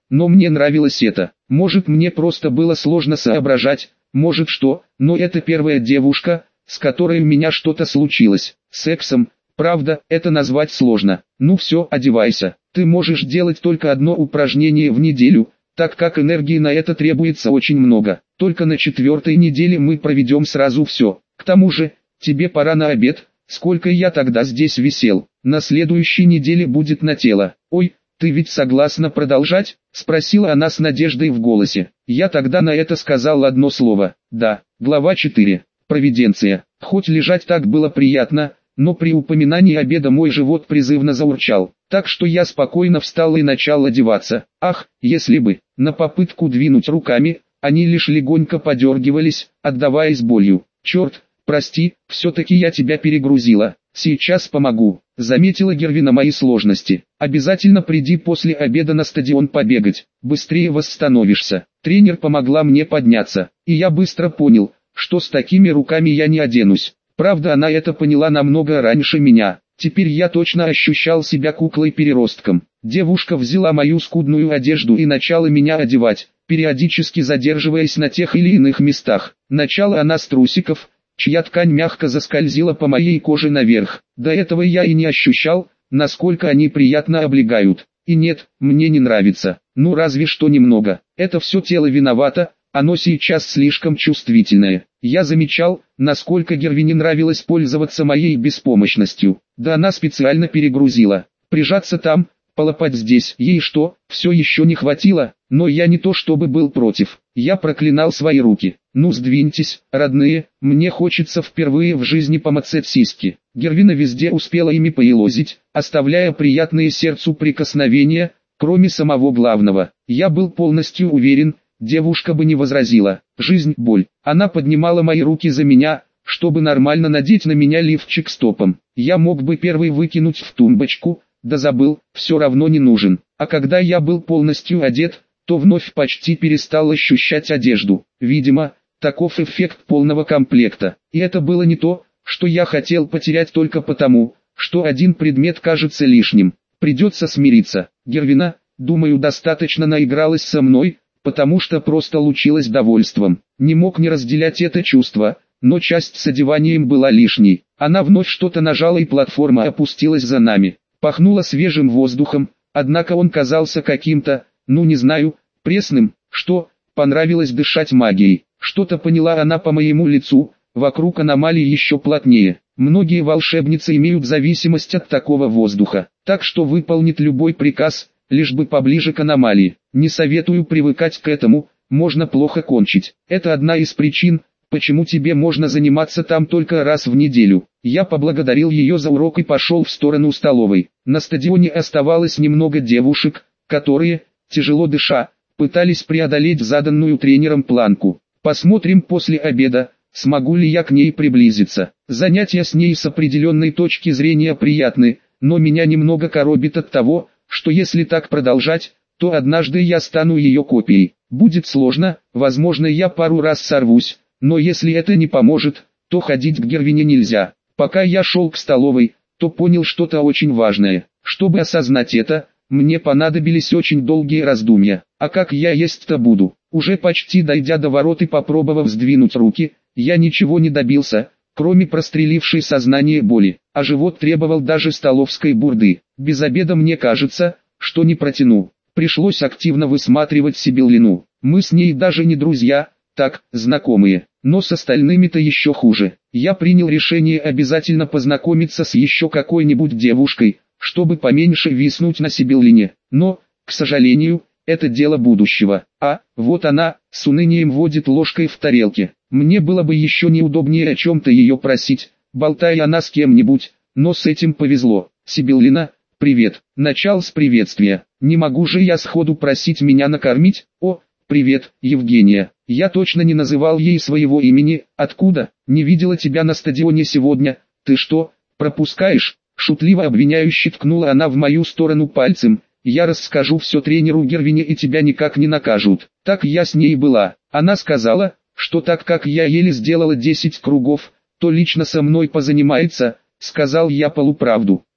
но мне нравилось это. Может, мне просто было сложно соображать, может что, но это первая девушка, с которой у меня что-то случилось. Сексом, правда, это назвать сложно. Ну все, одевайся. Ты можешь делать только одно упражнение в неделю, так как энергии на это требуется очень много. Только на четвертой неделе мы проведем сразу все. К тому же, тебе пора на обед. Сколько я тогда здесь висел? На следующей неделе будет на тело. Ой, ты ведь согласна продолжать? Спросила она с надеждой в голосе. Я тогда на это сказал одно слово. Да. Глава четыре. Провиденция. Хоть лежать так было приятно, но при упоминании обеда мой живот призывно заурчал. Так что я спокойно встал и начал одеваться. Ах, если бы. На попытку двинуть руками, они лишь легонько подергивались, отдаваясь болью. Черт, прости, все-таки я тебя перегрузила. Сейчас помогу. Заметила Гервина мои сложности. Обязательно приди после обеда на стадион побегать. Быстрее восстановишься. Тренер помогла мне подняться. И я быстро понял, что с такими руками я не оденусь. Правда, она это поняла намного раньше меня. Теперь я точно ощущал себя куклой-переростком. Девушка взяла мою скудную одежду и начала меня одевать, периодически задерживаясь на тех или иных местах. Начала она с трусиков, чья ткань мягко заскользила по моей коже наверх. До этого я и не ощущал, насколько они приятно облегают. И нет, мне не нравится. Ну разве что немного. Это все тело виновато, оно сейчас слишком чувствительное. Я замечал, насколько Гервине нравилось пользоваться моей беспомощностью. Да она специально перегрузила. Прижаться там, полопать здесь. Ей что, все еще не хватило? Но я не то чтобы был против. Я проклинал свои руки. Ну сдвиньтесь, родные, мне хочется впервые в жизни помацать сиськи. Гервина везде успела ими поелозить, оставляя приятные сердцу прикосновения, кроме самого главного. Я был полностью уверен, девушка бы не возразила. Жизнь, боль. Она поднимала мои руки за меня, чтобы нормально надеть на меня лифчик с топом. Я мог бы первый выкинуть в тумбочку, да забыл, все равно не нужен. А когда я был полностью одет, то вновь почти перестал ощущать одежду. Видимо, таков эффект полного комплекта. И это было не то, что я хотел потерять только потому, что один предмет кажется лишним. Придется смириться. Гервина, думаю, достаточно наигралась со мной, потому что просто лучилась довольством. Не мог не разделять это чувство, но часть с одеванием была лишней. Она вновь что-то нажала и платформа опустилась за нами. Пахнуло свежим воздухом, однако он казался каким-то, ну не знаю, пресным. Что, понравилось дышать магией? Что-то поняла она по моему лицу, вокруг аномалии еще плотнее. Многие волшебницы имеют зависимость от такого воздуха, так что выполнит любой приказ, лишь бы поближе к аномалии. Не советую привыкать к этому, можно плохо кончить. Это одна из причин, почему тебе можно заниматься там только раз в неделю. Я поблагодарил ее за урок и пошел в сторону столовой. На стадионе оставалось немного девушек, которые, тяжело дыша, пытались преодолеть заданную тренером планку. Посмотрим после обеда, смогу ли я к ней приблизиться. Занятия с ней с определенной точки зрения приятны, но меня немного коробит от того, что если так продолжать, то однажды я стану ее копией. Будет сложно, возможно я пару раз сорвусь, но если это не поможет, то ходить к Гервине нельзя. Пока я шел к столовой, то понял что-то очень важное. Чтобы осознать это, мне понадобились очень долгие раздумья. А как я есть-то буду? Уже почти дойдя до ворот и попробовав сдвинуть руки, я ничего не добился, кроме прострелившей сознание боли, а живот требовал даже столовской бурды. Без обеда мне кажется, что не протяну. Пришлось активно высматривать Сибиллину. Мы с ней даже не друзья, так, знакомые, но с остальными-то еще хуже. Я принял решение обязательно познакомиться с еще какой-нибудь девушкой, чтобы поменьше виснуть на Сибиллине. Но, к сожалению, это дело будущего. А, вот она, с унынием водит ложкой в тарелке. Мне было бы еще неудобнее о чем-то ее просить, болтая она с кем-нибудь, но с этим повезло. Сибиллина, привет. Начал с приветствия. Не могу же я сходу просить меня накормить? О, привет, Евгения. Я точно не называл ей своего имени. Откуда? Не видела тебя на стадионе сегодня. Ты что, пропускаешь? Шутливо обвиняюще ткнула она в мою сторону пальцем. Я расскажу все тренеру Гервине и тебя никак не накажут. Так я с ней была. Она сказала, что так как я еле сделала десять кругов, то лично со мной позанимается, сказал я полуправду.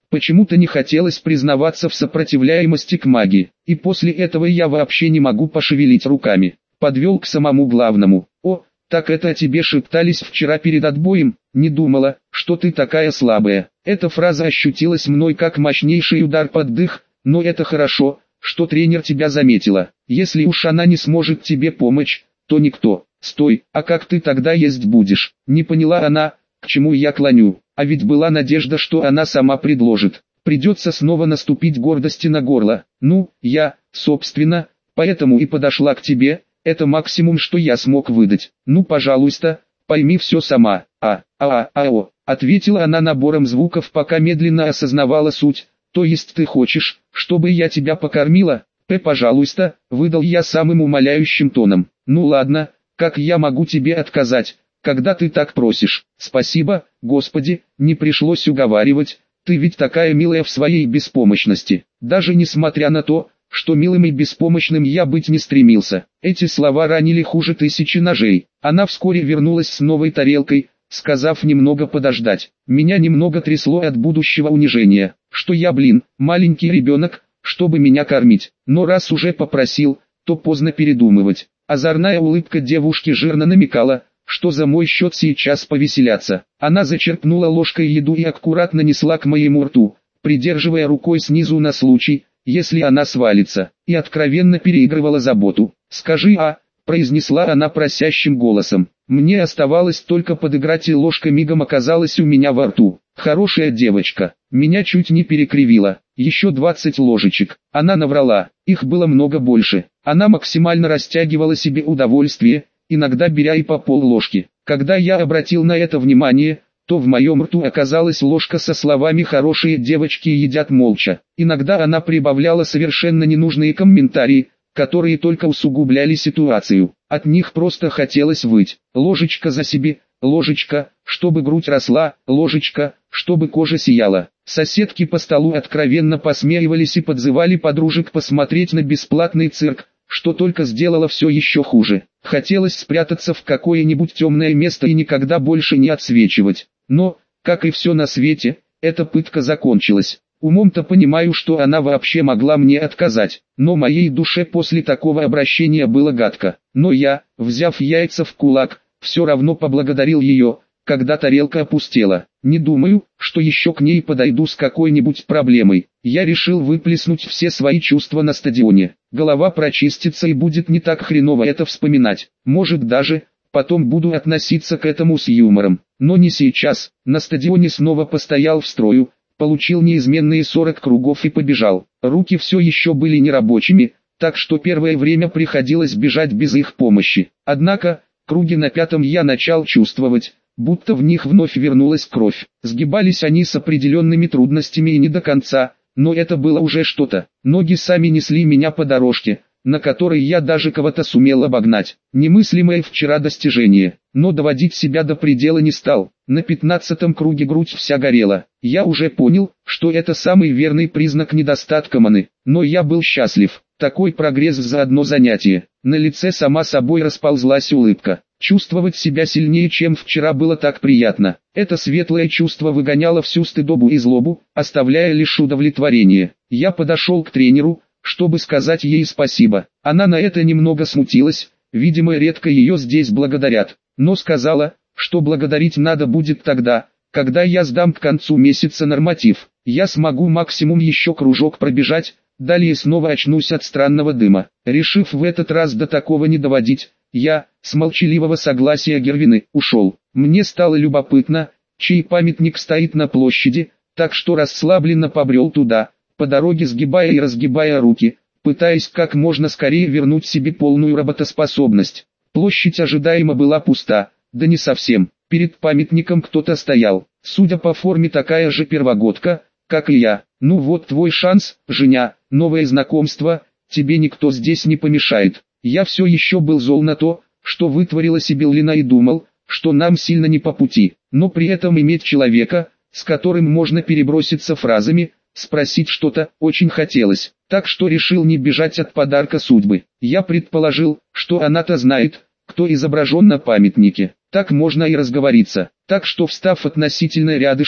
Почему-то не хотелось признаваться в сопротивляемости к магии, и после этого я вообще не могу пошевелить руками. Подвел к самому главному. О, так это о тебе шептались вчера перед отбоем, не думала, что ты такая слабая. Эта фраза ощутилась мной как мощнейший удар под дых, но это хорошо, что тренер тебя заметила. Если уж она не сможет тебе помочь, то никто. Стой, а как ты тогда есть будешь? Не поняла она, к чему я клоню. А ведь была надежда, что она сама предложит. Придется снова наступить гордости на горло. Ну, я, собственно, поэтому и подошла к тебе. Это максимум, что я смог выдать. Ну, пожалуйста, пойми все сама. А, а, а, о, ответила она набором звуков, пока медленно осознавала суть. То есть ты хочешь, чтобы я тебя покормила? П, пожалуйста, выдал я самым умоляющим тоном. Ну ладно, как я могу тебе отказать, когда ты так просишь? Спасибо, Господи, не пришлось уговаривать, ты ведь такая милая в своей беспомощности. Даже несмотря на то, что милым и беспомощным я быть не стремился. Эти слова ранили хуже тысячи ножей. Она вскоре вернулась с новой тарелкой, сказав немного подождать. Меня немного трясло от будущего унижения, что я, блин, маленький ребенок, чтобы меня кормить. Но раз уже попросил, то поздно передумывать. Озорная улыбка девушки жирно намекала, что за мой счет сейчас повеселятся. Она зачерпнула ложкой еду и аккуратно несла к моему рту, придерживая рукой снизу на случай, если она свалится, и откровенно переигрывала заботу. «Скажи, а», — произнесла она просящим голосом. Мне оставалось только подыграть, и ложка мигом оказалась у меня во рту. Хорошая девочка, меня чуть не перекривила. Еще двадцать ложечек. Она наврала, их было много больше. Она максимально растягивала себе удовольствие, иногда беря и по пол ложки. Когда я обратил на это внимание, то в моем рту оказалась ложка со словами «хорошие девочки едят молча». Иногда она прибавляла совершенно ненужные комментарии, которые только усугубляли ситуацию. От них просто хотелось выть. Ложечка за себе, ложечка, чтобы грудь росла, ложечка, чтобы кожа сияла. Соседки по столу откровенно посмеивались и подзывали подружек посмотреть на бесплатный цирк, что только сделало все еще хуже. Хотелось спрятаться в какое-нибудь темное место и никогда больше не отсвечивать. Но, как и все на свете, эта пытка закончилась. Умом-то понимаю, что она вообще могла мне отказать, но моей душе после такого обращения было гадко. Но я, взяв яйца в кулак, все равно поблагодарил ее, когда тарелка опустела. Не думаю, что еще к ней подойду с какой-нибудь проблемой. Я решил выплеснуть все свои чувства на стадионе. Голова прочистится и будет не так хреново это вспоминать. Может даже, потом буду относиться к этому с юмором. Но не сейчас. На стадионе снова постоял в строю, получил неизменные сорок кругов и побежал. Руки все еще были нерабочими, так что первое время приходилось бежать без их помощи. Однако, круги на пятом я начал чувствовать, будто в них вновь вернулась кровь. Сгибались они с определенными трудностями и не до конца, но это было уже что-то. Ноги сами несли меня по дорожке, на которой я даже кого-то сумел обогнать. Немыслимое вчера достижение, но доводить себя до предела не стал. На пятнадцатом круге грудь вся горела. Я уже понял, что это самый верный признак недостатка маны, но я был счастлив. Такой прогресс за одно занятие. На лице сама собой расползлась улыбка. Чувствовать себя сильнее, чем вчера, было так приятно. Это светлое чувство выгоняло всю стыдобу и злобу, оставляя лишь удовлетворение. Я подошел к тренеру, чтобы сказать ей спасибо. Она на это немного смутилась, видимо, редко ее здесь благодарят, но сказала, что благодарить надо будет тогда, когда я сдам к концу месяца норматив. Я смогу максимум еще кружок пробежать, далее снова очнусь от странного дыма. Решив в этот раз до такого не доводить, я, с молчаливого согласия Гервины, ушел. Мне стало любопытно, чей памятник стоит на площади, так что расслабленно побрел туда, по дороге сгибая и разгибая руки, пытаясь как можно скорее вернуть себе полную работоспособность. Площадь ожидаемо была пуста, да не совсем. Перед памятником кто-то стоял, судя по форме такая же первогодка, как и я. Ну вот твой шанс, Женя, новое знакомство, тебе никто здесь не помешает. Я все еще был зол на то, что вытворила Сибиллина, и думал, что нам сильно не по пути, но при этом иметь человека, с которым можно переброситься фразами, спросить что-то, очень хотелось, так что решил не бежать от подарка судьбы. Я предположил, что она-то знает, кто изображен на памятнике, так можно и разговориться, так что, встав относительно рядышком,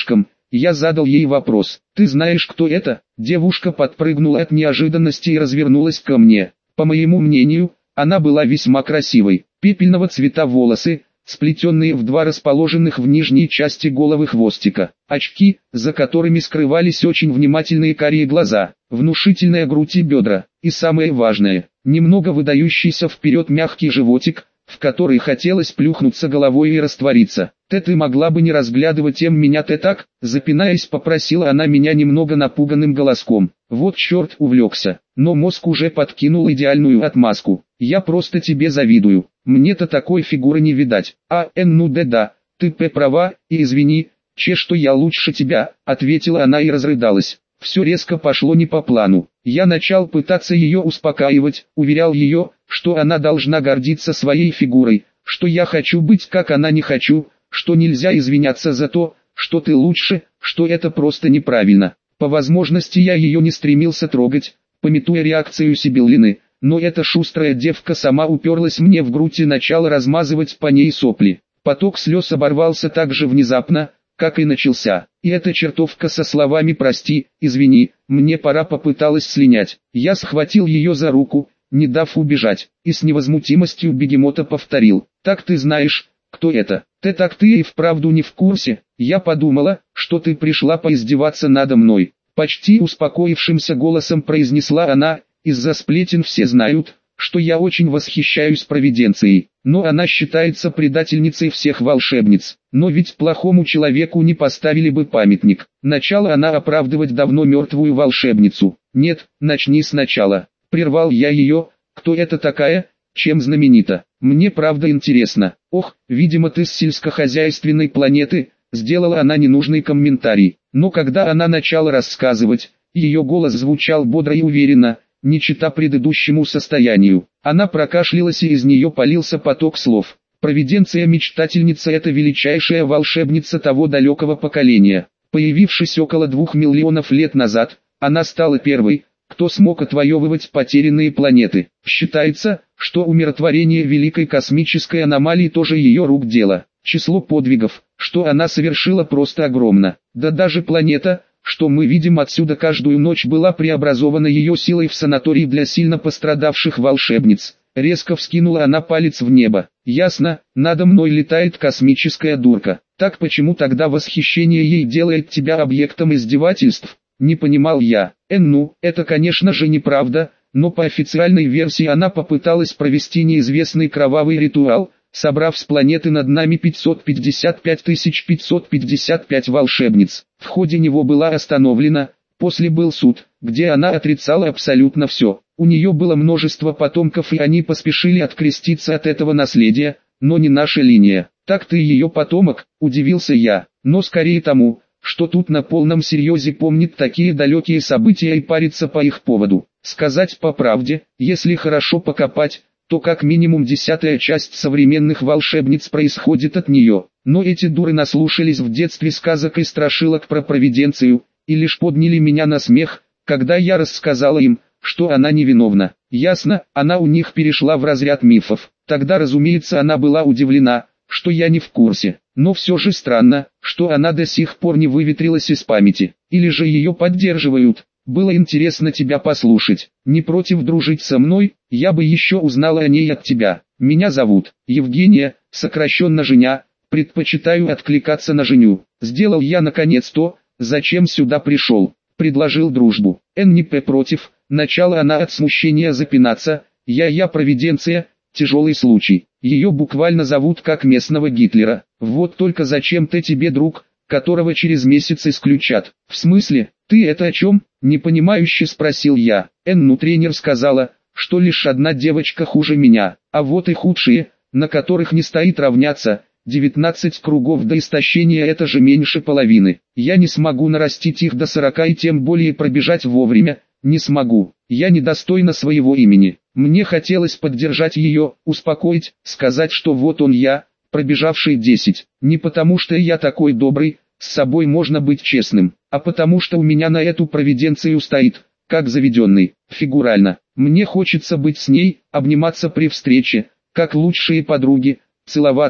Я задал ей вопрос. «Ты знаешь, кто это?» Девушка подпрыгнула от неожиданности и развернулась ко мне. По моему мнению, она была весьма красивой. Пепельного цвета волосы, сплетенные в два расположенных в нижней части головы хвостика. Очки, за которыми скрывались очень внимательные карие глаза. Внушительная грудь и бедра. И самое важное, немного выдающийся вперед мягкий животик, в который хотелось плюхнуться головой и раствориться. «Ты ты могла бы не разглядывать им меня ты так?» Запинаясь, попросила она меня немного напуганным голоском. Вот черт, увлекся. Но мозг уже подкинул идеальную отмазку. «Я просто тебе завидую. Мне-то такой фигуры не видать». «А, эн, ну да да, ты п права, и извини, че что я лучше тебя», ответила она и разрыдалась. Все резко пошло не по плану. Я начал пытаться ее успокаивать, уверял ее, что она должна гордиться своей фигурой, что я хочу быть как она не хочу, что нельзя извиняться за то, что ты лучше, что это просто неправильно. По возможности я ее не стремился трогать, памятуя реакцию Сибиллины, но эта шустрая девка сама уперлась мне в грудь и начала размазывать по ней сопли. Поток слез оборвался так же внезапно, как и начался. И эта чертовка со словами «прости, извини, мне пора» попыталась слинять. Я схватил ее за руку, не дав убежать, и с невозмутимостью бегемота повторил: «Так ты знаешь, кто это? Ты так ты и вправду не в курсе? Я подумала, что ты пришла поиздеваться надо мной». Почти успокоившимся голосом произнесла она: «Из-за сплетен все знают, что я очень восхищаюсь провиденцией, но она считается предательницей всех волшебниц. Но ведь плохому человеку не поставили бы памятник». Начала она оправдывать давно мертвую волшебницу. «Нет, начни сначала». Прервал я ее. «Кто это такая? Чем знаменита? Мне правда интересно». «Ох, видимо ты с сельскохозяйственной планеты», сделала она ненужный комментарий. Но когда она начала рассказывать, ее голос звучал бодро и уверенно, не чита предыдущему состоянию. Она прокашлялась, и из нее полился поток слов. Провиденция-мечтательница — это величайшая волшебница того далекого поколения. Появившись около двух миллионов лет назад, она стала первой, кто смог отвоевывать потерянные планеты. Считается, что умиротворение великой космической аномалии тоже ее рук дело. Число подвигов, что она совершила, просто огромно. Да даже планета, что мы видим отсюда каждую ночь, была преобразована ее силой в санаторий для сильно пострадавших волшебниц. Резко вскинула она палец в небо. «Ясно, надо мной летает космическая дурка. Так почему тогда восхищение ей делает тебя объектом издевательств?» Не понимал я. «Эн, ну, это конечно же неправда, но по официальной версии она попыталась провести неизвестный кровавый ритуал, собрав с планеты над нами пятьсот пятьдесят пять тысяч пятьсот пятьдесят пять волшебниц. В ходе него была остановлена, после был суд, где она отрицала абсолютно все. У нее было множество потомков, и они поспешили откреститься от этого наследия, но не наша линия». «Так ты ее потомок?» – удивился я. «Но скорее тому, что тут на полном серьезе помнит такие далекие события и парится по их поводу. Сказать по правде, если хорошо покопать, то как минимум десятая часть современных волшебниц происходит от нее. Но эти дуры наслушались в детстве сказок и страшилок про провиденцию, и лишь подняли меня на смех, когда я рассказала им, что она невиновна. Ясно, она у них перешла в разряд мифов. Тогда, разумеется, она была удивлена, что я не в курсе. Но все же странно, что она до сих пор не выветрилась из памяти. Или же ее поддерживают. Было интересно тебя послушать. Не против дружить со мной? Я бы еще узнала о ней от тебя. Меня зовут Евгения, сокращенно Женя. Предпочитаю откликаться на Женю. Сделал я наконец то, зачем сюда пришел. Предложил дружбу. Эн не п против. Начала она от смущения запинаться. Я-я провиденция. Тяжелый случай. Ее буквально зовут как местного Гитлера. Вот только зачем ты тебе друг, которого через месяц исключат? В смысле, ты это о чем? Непонимающе спросил я. Эн, ну тренер сказала, что лишь одна девочка хуже меня, а вот и худшие, на которых не стоит равняться. девятнадцать кругов до истощения — это же меньше половины. Я не смогу нарастить их до сорока и тем более пробежать вовремя. Не смогу. Я недостойна своего имени. Мне хотелось поддержать ее, успокоить, сказать, что вот он я, пробежавший десять. Не потому что я такой добрый, с собой можно быть честным, а потому что у меня на эту провиденцию стоит, как заведенный, фигурально. Мне хочется быть с ней, обниматься при встрече, как лучшие подруги, целоваться,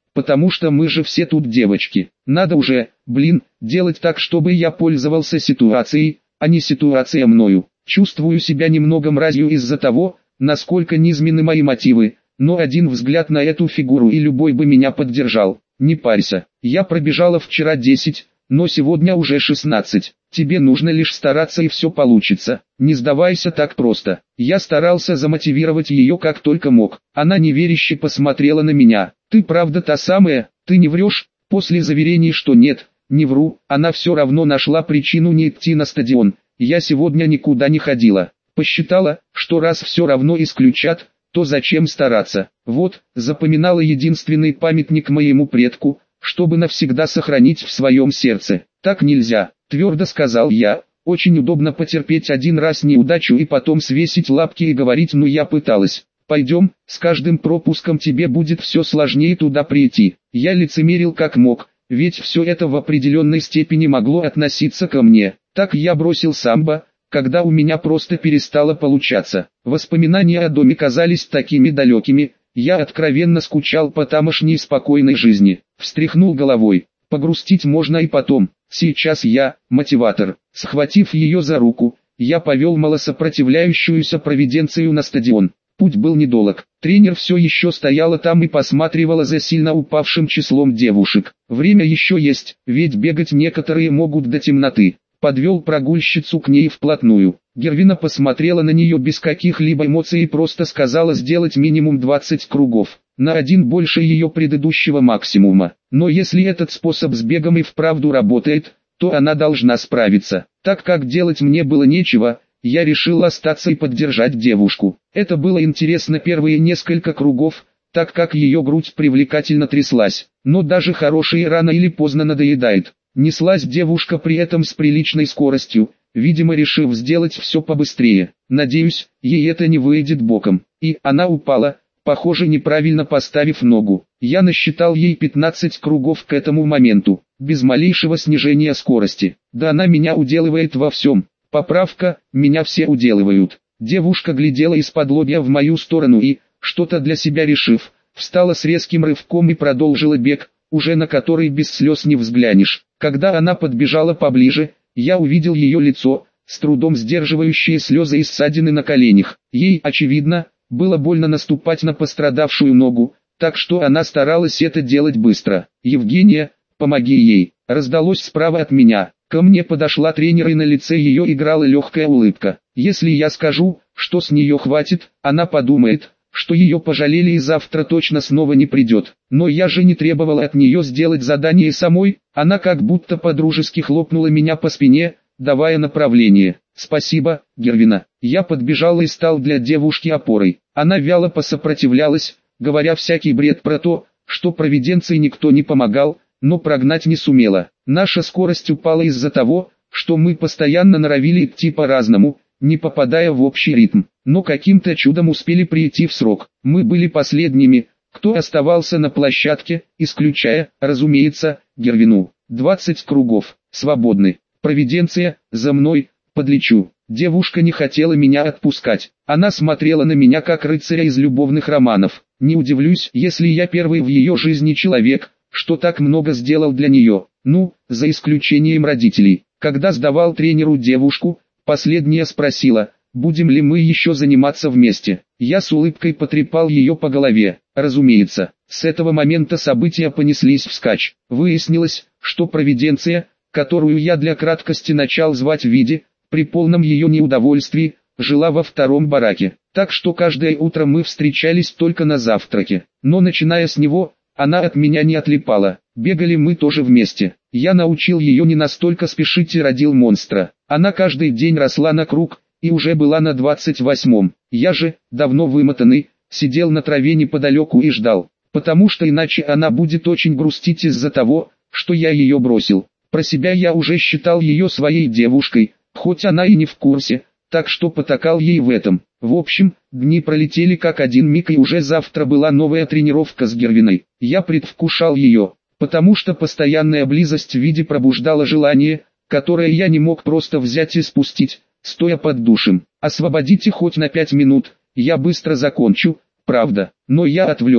потому что мы же все тут девочки. Надо уже, блин, делать так, чтобы я пользовался ситуацией, а не ситуация мною. Чувствую себя немного мразью из-за того, насколько низменны мои мотивы, но один взгляд на эту фигуру и любой бы меня поддержал. Не парься, я пробежала вчера десять, но сегодня уже шестнадцать. Тебе нужно лишь стараться и все получится. Не сдавайся так просто. Я старался замотивировать ее как только мог. Она неверяще посмотрела на меня. Ты правда та самая? Ты не врешь? После заверений, что нет, не вру, она все равно нашла причину не идти на стадион. Я сегодня никуда не ходила. Посчитала, что раз все равно исключат, то зачем стараться? Вот, запоминала единственный памятник моему предку, чтобы навсегда сохранить в своем сердце. Так нельзя, твердо сказал я. Очень удобно потерпеть один раз неудачу и потом свесить лапки и говорить: ну я пыталась. Пойдем, с каждым пропуском тебе будет все сложнее туда прийти. Я лицемерил как мог, ведь все это в определенной степени могло относиться ко мне. Так я бросил самбо, когда у меня просто перестало получаться. Воспоминания о доме казались такими далекими, я откровенно скучал по тамошней спокойной жизни. Встряхнул головой. Погрустить можно и потом. Сейчас я, мотиватор. Схватив ее за руку, я повел малосопротивляющуюся провиденцию на стадион. Путь был недолг. Тренер все еще стояла там и посматривала за сильно упавшим числом девушек. Время еще есть, ведь бегать некоторые могут до темноты. Подвел прогульщицу к ней вплотную. Гервина посмотрела на нее без каких-либо эмоций и просто сказала сделать минимум двадцать кругов. На один больше ее предыдущего максимума. Но если этот способ с бегом и вправду работает, то она должна справиться. Так как делать мне было нечего, я решил остаться и поддержать девушку. Это было интересно первые несколько кругов, так как ее грудь привлекательно тряслась. Но даже хорошее рано или поздно надоедает. Неслась девушка при этом с приличной скоростью, видимо решив сделать все побыстрее. Надеюсь, ей это не выйдет боком. И она упала, похоже неправильно поставив ногу. Я насчитал ей пятнадцать кругов к этому моменту, без малейшего снижения скорости. Да она меня уделывает во всем. Поправка, меня все уделывают. Девушка глядела из-под лобья в мою сторону и, что-то для себя решив, встала с резким рывком и продолжила бег, уже на который без слез не взглянешь. Когда она подбежала поближе, я увидел ее лицо, с трудом сдерживающие слезы и ссадины на коленях. Ей, очевидно, было больно наступать на пострадавшую ногу, так что она старалась это делать быстро. «Евгения, помоги ей!» раздалось справа от меня. Ко мне подошла тренер и на лице ее играла легкая улыбка. Если я скажу, что с нее хватит, она подумает, что ее пожалели и завтра точно снова не придет. Но я же не требовал от нее сделать задание самой, она как будто по-дружески хлопнула меня по спине, давая направление. «Спасибо, Гервина». Я подбежал и стал для девушки опорой. Она вяло посопротивлялась, говоря всякий бред про то, что провиденции никто не помогал, но прогнать не сумела. Наша скорость упала из-за того, что мы постоянно норовили идти по-разному, не попадая в общий ритм, но каким-то чудом успели прийти в срок. Мы были последними, кто оставался на площадке, исключая, разумеется, Гервину. двадцать кругов, свободны. Провиденция, за мной, подлечу. Девушка не хотела меня отпускать. Она смотрела на меня как рыцаря из любовных романов. Не удивлюсь, если я первый в ее жизни человек, что так много сделал для нее. Ну, за исключением родителей. Когда сдавал тренеру девушку, последняя спросила, будем ли мы еще заниматься вместе. Я с улыбкой потрепал ее по голове. Разумеется, с этого момента события понеслись вскачь. Выяснилось, что провиденция, которую я для краткости начал звать Види, при полном ее неудовольствии, жила во втором бараке. Так что каждое утро мы встречались только на завтраке. Но начиная с него, она от меня не отлипала. Бегали мы тоже вместе. Я научил ее не настолько спешить и родил монстра. Она каждый день росла на круг, и уже была на двадцать восьмом. Я же, давно вымотанный, сидел на траве неподалеку и ждал. Потому что иначе она будет очень грустить из-за того, что я ее бросил. Про себя я уже считал ее своей девушкой, хоть она и не в курсе, так что потакал ей в этом. В общем, дни пролетели как один миг и уже завтра была новая тренировка с Гервиной. Я предвкушал ее, потому что постоянная близость в виде пробуждала желание, которое я не мог просто взять и спустить, стоя под душем. «Освободите хоть на пять минут, я быстро закончу, правда». Но я отвлекся.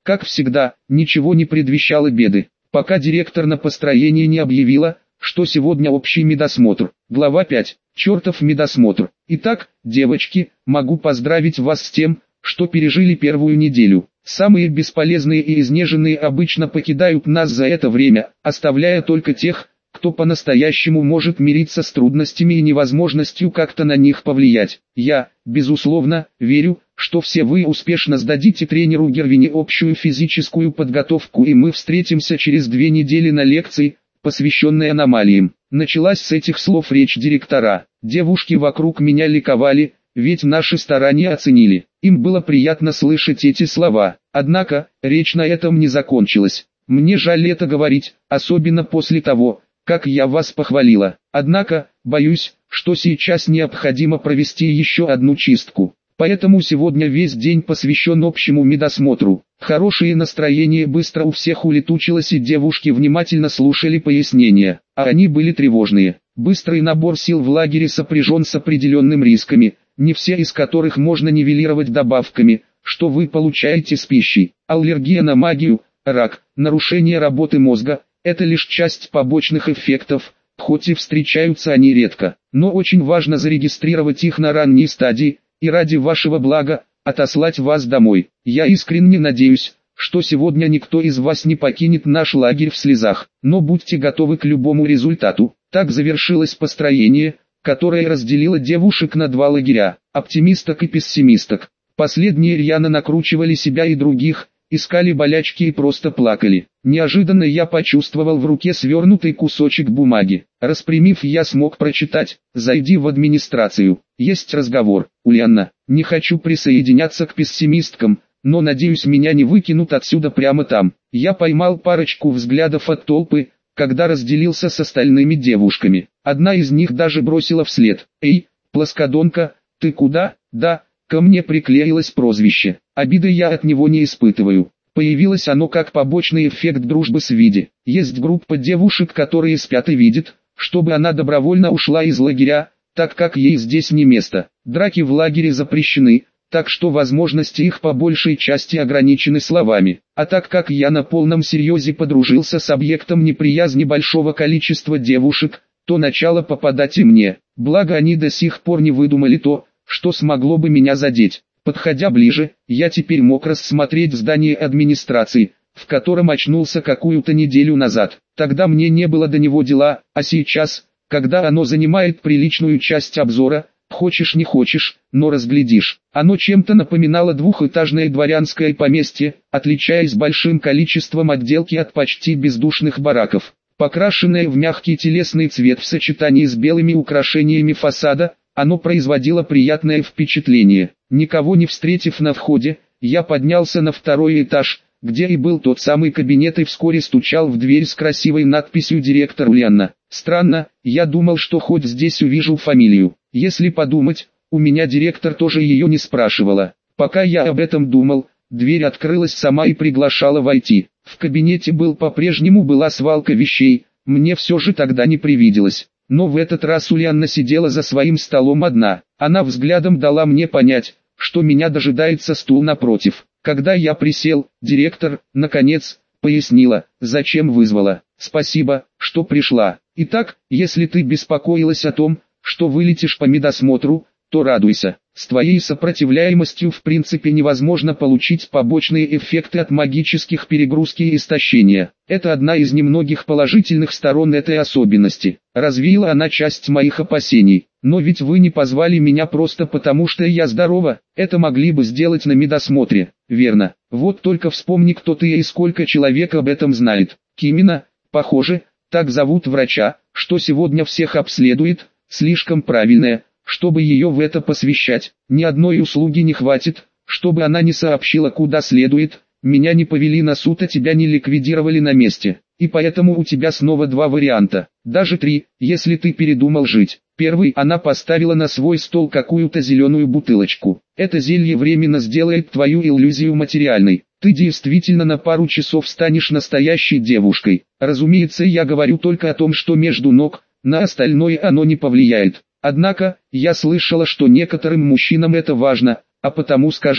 Как всегда, ничего не предвещало беды, пока директор на построении не объявила, что сегодня общий медосмотр. Глава пять. Чертов медосмотр. Итак, девочки, могу поздравить вас с тем, что пережили первую неделю. Самые бесполезные и изнеженные обычно покидают нас за это время, оставляя только тех, кто по-настоящему может мириться с трудностями и невозможностью как-то на них повлиять. Я, безусловно, верю, что все вы успешно сдадите тренеру Гервине общую физическую подготовку, и мы встретимся через две недели на лекции, посвященной аномалиям. Началась с этих слов речь директора. Девушки вокруг меня ликовали, ведь наши старания оценили. Им было приятно слышать эти слова. Однако, речь на этом не закончилась. Мне жаль это говорить, особенно после того, как я вас похвалила. Однако, боюсь, что сейчас необходимо провести еще одну чистку. Поэтому сегодня весь день посвящен общему медосмотру. Хорошее настроение быстро у всех улетучилось, и девушки внимательно слушали пояснения, а они были тревожные. Быстрый набор сил в лагере сопряжен с определенными рисками, не все из которых можно нивелировать добавками, что вы получаете с пищей. Аллергия на магию, рак, нарушение работы мозга – это лишь часть побочных эффектов, хоть и встречаются они редко, но очень важно зарегистрировать их на ранней стадии, и ради вашего блага, отослать вас домой. Я искренне надеюсь, что сегодня никто из вас не покинет наш лагерь в слезах, но будьте готовы к любому результату. Так завершилось построение, которое разделило девушек на два лагеря, оптимисток и пессимисток. Последние рьяно накручивали себя и других, искали болячки и просто плакали. Неожиданно я почувствовал в руке свернутый кусочек бумаги. Распрямив, я смог прочитать: «Зайди в администрацию. Есть разговор. Ульяна, не хочу присоединяться к пессимисткам, но надеюсь, меня не выкинут отсюда прямо там». Я поймал парочку взглядов от толпы, когда разделился с остальными девушками. Одна из них даже бросила вслед: «Эй, плоскодонка, ты куда?» «Да». Ко мне приклеилось прозвище. Обиды я от него не испытываю. Появилось оно как побочный эффект дружбы с Види. Есть группа девушек, которые спят и видят, чтобы она добровольно ушла из лагеря, так как ей здесь не место. Драки в лагере запрещены, так что возможности их по большей части ограничены словами. А так как я на полном серьезе подружился с объектом неприязни большого количества девушек, то начало попадать и мне. Благо они до сих пор не выдумали то, что смогло бы меня задеть. Подходя ближе, я теперь мог рассмотреть здание администрации, в котором очнулся какую-то неделю назад. Тогда мне не было до него дела, а сейчас, когда оно занимает приличную часть обзора, хочешь не хочешь, но разглядишь. Оно чем-то напоминало двухэтажное дворянское поместье, отличаясь большим количеством отделки от почти бездушных бараков. Покрашенное в мягкий телесный цвет в сочетании с белыми украшениями фасада, оно производило приятное впечатление. Никого не встретив на входе, я поднялся на второй этаж, где и был тот самый кабинет, и вскоре стучал в дверь с красивой надписью «Директор Ульяна». Странно, я думал, что хоть здесь увижу фамилию. Если подумать, у меня директор тоже ее не спрашивала. Пока я об этом думал, дверь открылась сама и приглашала войти. В кабинете был по-прежнему была свалка вещей, мне все же тогда не привиделось. Но в этот раз Ульяна сидела за своим столом одна. Она взглядом дала мне понять, что меня дожидается стул напротив. Когда я присел, директор, наконец, пояснила, зачем вызвала. «Спасибо, что пришла. Итак, если ты беспокоилась о том, что вылетишь по медосмотру, то радуйся. С твоей сопротивляемостью в принципе невозможно получить побочные эффекты от магических перегрузки и истощения. Это одна из немногих положительных сторон этой особенности. Развеяла она часть моих опасений. Но ведь вы не позвали меня просто потому, что я здорова. Это могли бы сделать на медосмотре, верно? Вот только вспомни, кто ты и сколько человек об этом знает. Кимина, похоже, так зовут врача, что сегодня всех обследует, слишком правильная, чтобы ее в это посвящать. Ни одной услуги не хватит, чтобы она не сообщила куда следует. Меня не повели на суд, а тебя не ликвидировали на месте. И поэтому у тебя снова два варианта, даже три, если ты передумал жить. Первый, она поставила на свой стол какую-то зеленую бутылочку. Это зелье временно сделает твою иллюзию материальной. Ты действительно на пару часов станешь настоящей девушкой. Разумеется, я говорю только о том, что между ног, на остальное оно не повлияет. Однако, я слышала, что некоторым мужчинам это важно, а потому скажу.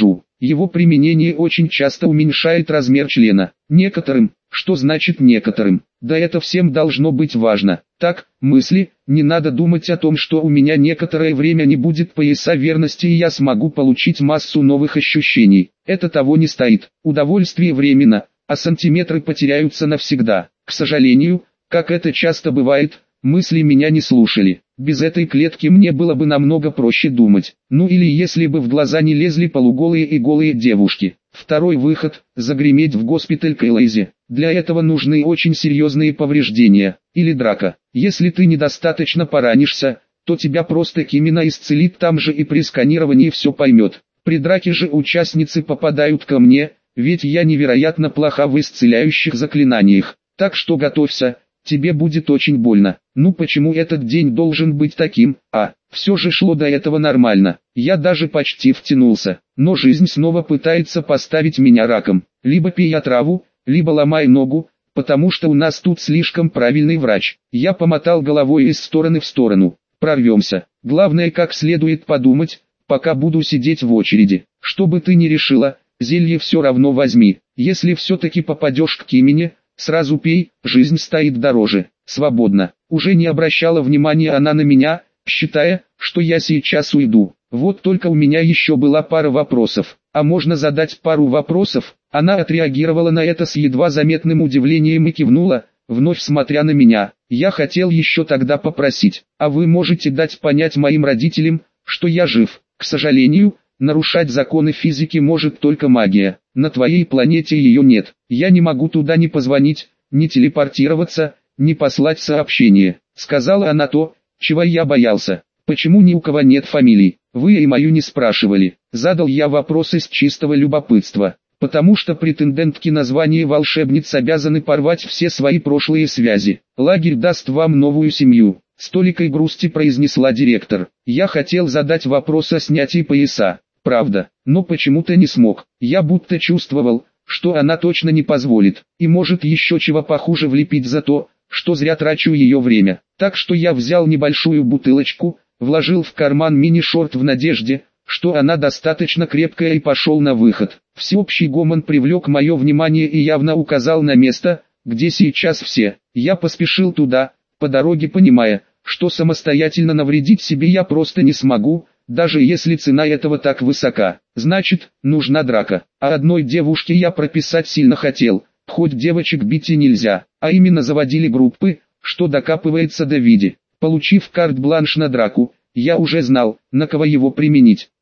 Его применение очень часто уменьшает размер члена. Некоторым, что значит некоторым? Да это всем должно быть важно. Так, мысли, не надо думать о том, что у меня некоторое время не будет пояса верности и я смогу получить массу новых ощущений. Это того не стоит. Удовольствие временно, а сантиметры потеряются навсегда. К сожалению, как это часто бывает, мысли меня не слушали. Без этой клетки мне было бы намного проще думать. Ну или если бы в глаза не лезли полуголые и голые девушки. Второй выход – загреметь в госпиталь к Элайзе. Для этого нужны очень серьезные повреждения, или драка. Если ты недостаточно поранишься, то тебя просто Кимина исцелит там же и при сканировании все поймет. При драке же участницы попадают ко мне, ведь я невероятно плоха в исцеляющих заклинаниях. Так что готовься, тебе будет очень больно. Ну почему этот день должен быть таким, а? Все же шло до этого нормально. Я даже почти втянулся. Но жизнь снова пытается поставить меня раком. Либо пей отраву, либо ломай ногу, потому что у нас тут слишком правильный врач. Я помотал головой из стороны в сторону. Прорвемся. Главное как следует подумать, пока буду сидеть в очереди. Что бы ты ни решила, зелье все равно возьми. Если все-таки попадешь к Кимине, сразу пей, жизнь стоит дороже. Свободно. Уже не обращала внимания она на меня, считая, что я сейчас уйду. Вот только у меня еще была пара вопросов. А можно задать пару вопросов? Она отреагировала на это с едва заметным удивлением и кивнула, вновь смотря на меня. Я хотел еще тогда попросить, а вы можете дать понять моим родителям, что я жив? К сожалению, нарушать законы физики может только магия. На твоей планете ее нет. Я не могу туда ни позвонить, ни телепортироваться, ни послать сообщение. Сказала она то, чего я боялся. Почему ни у кого нет фамилий? Вы и мою не спрашивали. Задал я вопрос из чистого любопытства. Потому что претендентки на звание волшебниц обязаны порвать все свои прошлые связи. Лагерь даст вам новую семью. С толикой грусти произнесла директор. Я хотел задать вопрос о снятии пояса. Правда, но почему-то не смог. Я будто чувствовал, что она точно не позволит. И может еще чего похуже влепить за то, что зря трачу ее время. Так что я взял небольшую бутылочку, вложил в карман мини-шорт в надежде, что она достаточно крепкая, и пошел на выход. Всеобщий гомон привлек мое внимание и явно указал на место, где сейчас все. Я поспешил туда, по дороге понимая, что самостоятельно навредить себе я просто не смогу, даже если цена этого так высока. Значит, нужна драка. А одной девушке я прописать сильно хотел, хоть девочек бить и нельзя, а именно заводили группы, что докапывается до Види. Получив карт-бланш на драку, я уже знал, на кого его применить.